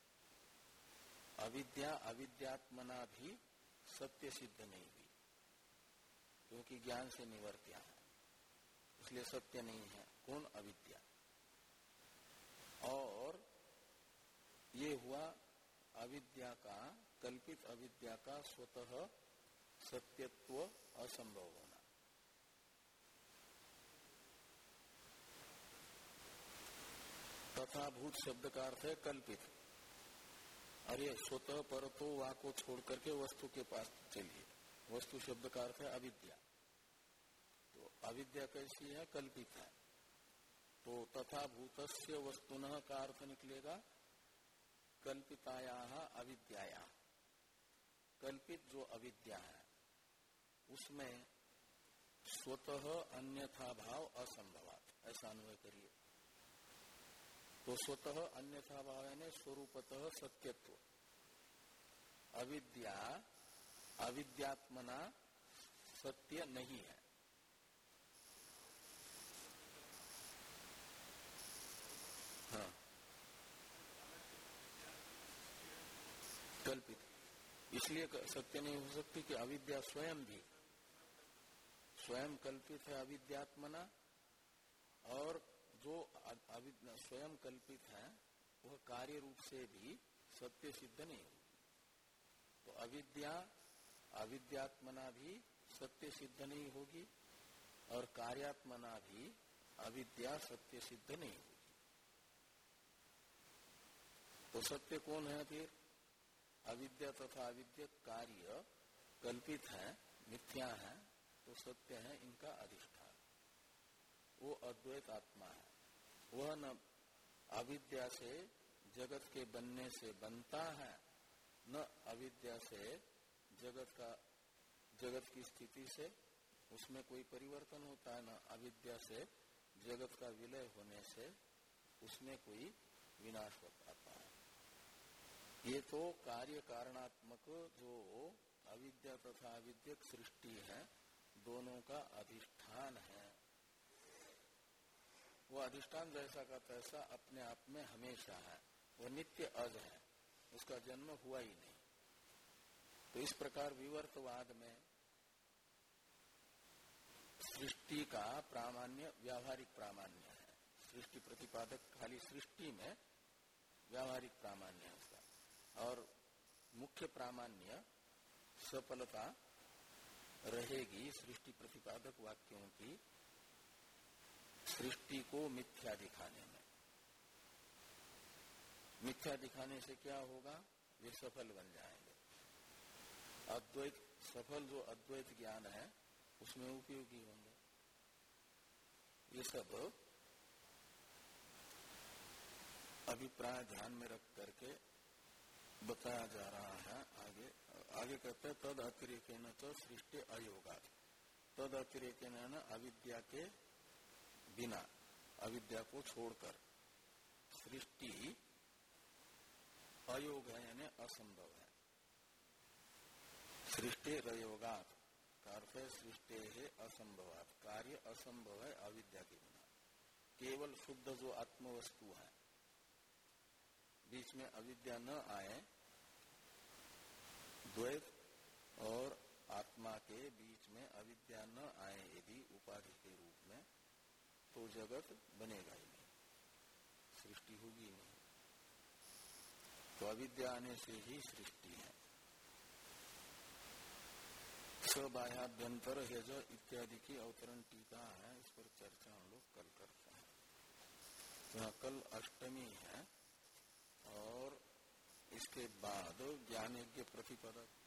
[SPEAKER 1] अविद्या अविद्यात्मना भी सत्य सिद्ध नहीं हुई, क्योंकि ज्ञान से निवर्त्या है, इसलिए सत्य नहीं है। कौन? अविद्या। और ये हुआ अविद्या का, कल्पित अविद्या का स्वतः सत्यत्व असंभव होना। तथा भूत शब्द का अर्थ है कल्पित। और ये स्वतः परतो वा को छोड़ करके वस्तु के पास चलिए। वस्तु शब्द का अर्थ है अविद्या। तो अविद्या कैसी है? कल्पित है। तो तो तथा भूतस्य वस्तुनः का अर्थ निकलेगा कल्पितायाः अविद्याया। कल्पित जो अविद्या है उसमें स्वतः अन्यथा भाव असंभवात, ऐसा अन्वय करिए। तो स्वतः अन्यथा भाव यानी स्वरूपतः सत्यत्व। अविद्या अविद्यात्मना सत्य नहीं है। हाँ, कल्पित इसलिए सत्य नहीं हो सकती कि अविद्या स्वयं भी स्वयं कल्पित है अविद्यात्मना, और जो अविद्या स्वयं कल्पित है वह कार्य रूप से भी सत्य सिद्ध नहीं होगी। तो अविद्या अविद्यात्मना भी सत्य सिद्ध नहीं होगी और कार्यात्मना भी अविद्या सत्य सिद्ध नहीं होगी। तो सत्य कौन है फिर? अविद्या तथा अविद्या कार्य कल्पित है, मिथ्या है, तो सत्य है इनका अधिष्ठान। वो अद्वैत आत्मा है। वह न अविद्या से जगत के बनने से बनता है, न अविद्या से जगत का जगत की स्थिति से उसमें कोई परिवर्तन होता है, न अविद्या से जगत का विलय होने से उसमें कोई विनाश हो पाता है। ये तो कार्य कारणात्मक जो अविद्या तथा अविद्यक सृष्टि है दोनों का अधिष्ठान है। वो अधिष्ठान जैसा का तैसा अपने आप में हमेशा है, वो नित्य अज है, उसका जन्म हुआ ही नहीं। तो इस प्रकार विवर्तवाद में सृष्टि का प्रामाण्य व्यावहारिक प्रामाण्य है। सृष्टि प्रतिपादक खाली सृष्टि में व्यावहारिक प्रामाण्य है उसका, और मुख्य प्रामाण्य सफलता रहेगी सृष्टि प्रतिपादक वाक्यों की सृष्टि को मिथ्या दिखाने में। मिथ्या दिखाने से क्या होगा? वे सफल बन जाएंगे। अद्वैत सफल जो अद्वैत ज्ञान है उसमें उपयोगी होंगे। ये सब अभिप्राय ध्यान में रख करके बताया जा रहा है। आगे आगे कहते हैं तद अतिरेकेन च सृष्टि अयोगात्। तद अतिरेकेन न अविद्या के बिना, अविद्या को छोड़कर सृष्टि अयोग है यानी असंभव है। सृष्टि रयोगात् का अर्थ है सृष्टि है असंभवात्, कार्य असंभव है अविद्या के बिना। केवल शुद्ध जो आत्मवस्तु है, बीच में अविद्या न आए, द्वैत और आत्मा के बीच में अविद्या न आए यदि उपाधि के रूप में, तो जगत बनेगा ही नहीं, सृष्टि होगी ही नहीं। तो अविद्या आने से ही सृष्टि है। सबाह्याभ्यंतर हेज इत्यादि की अवतरण टीका है, इस पर चर्चा हम लोग कल करते हैं। यहाँ कल अष्टमी है और इसके बाद ज्ञान यज्ञ प्रतिपदक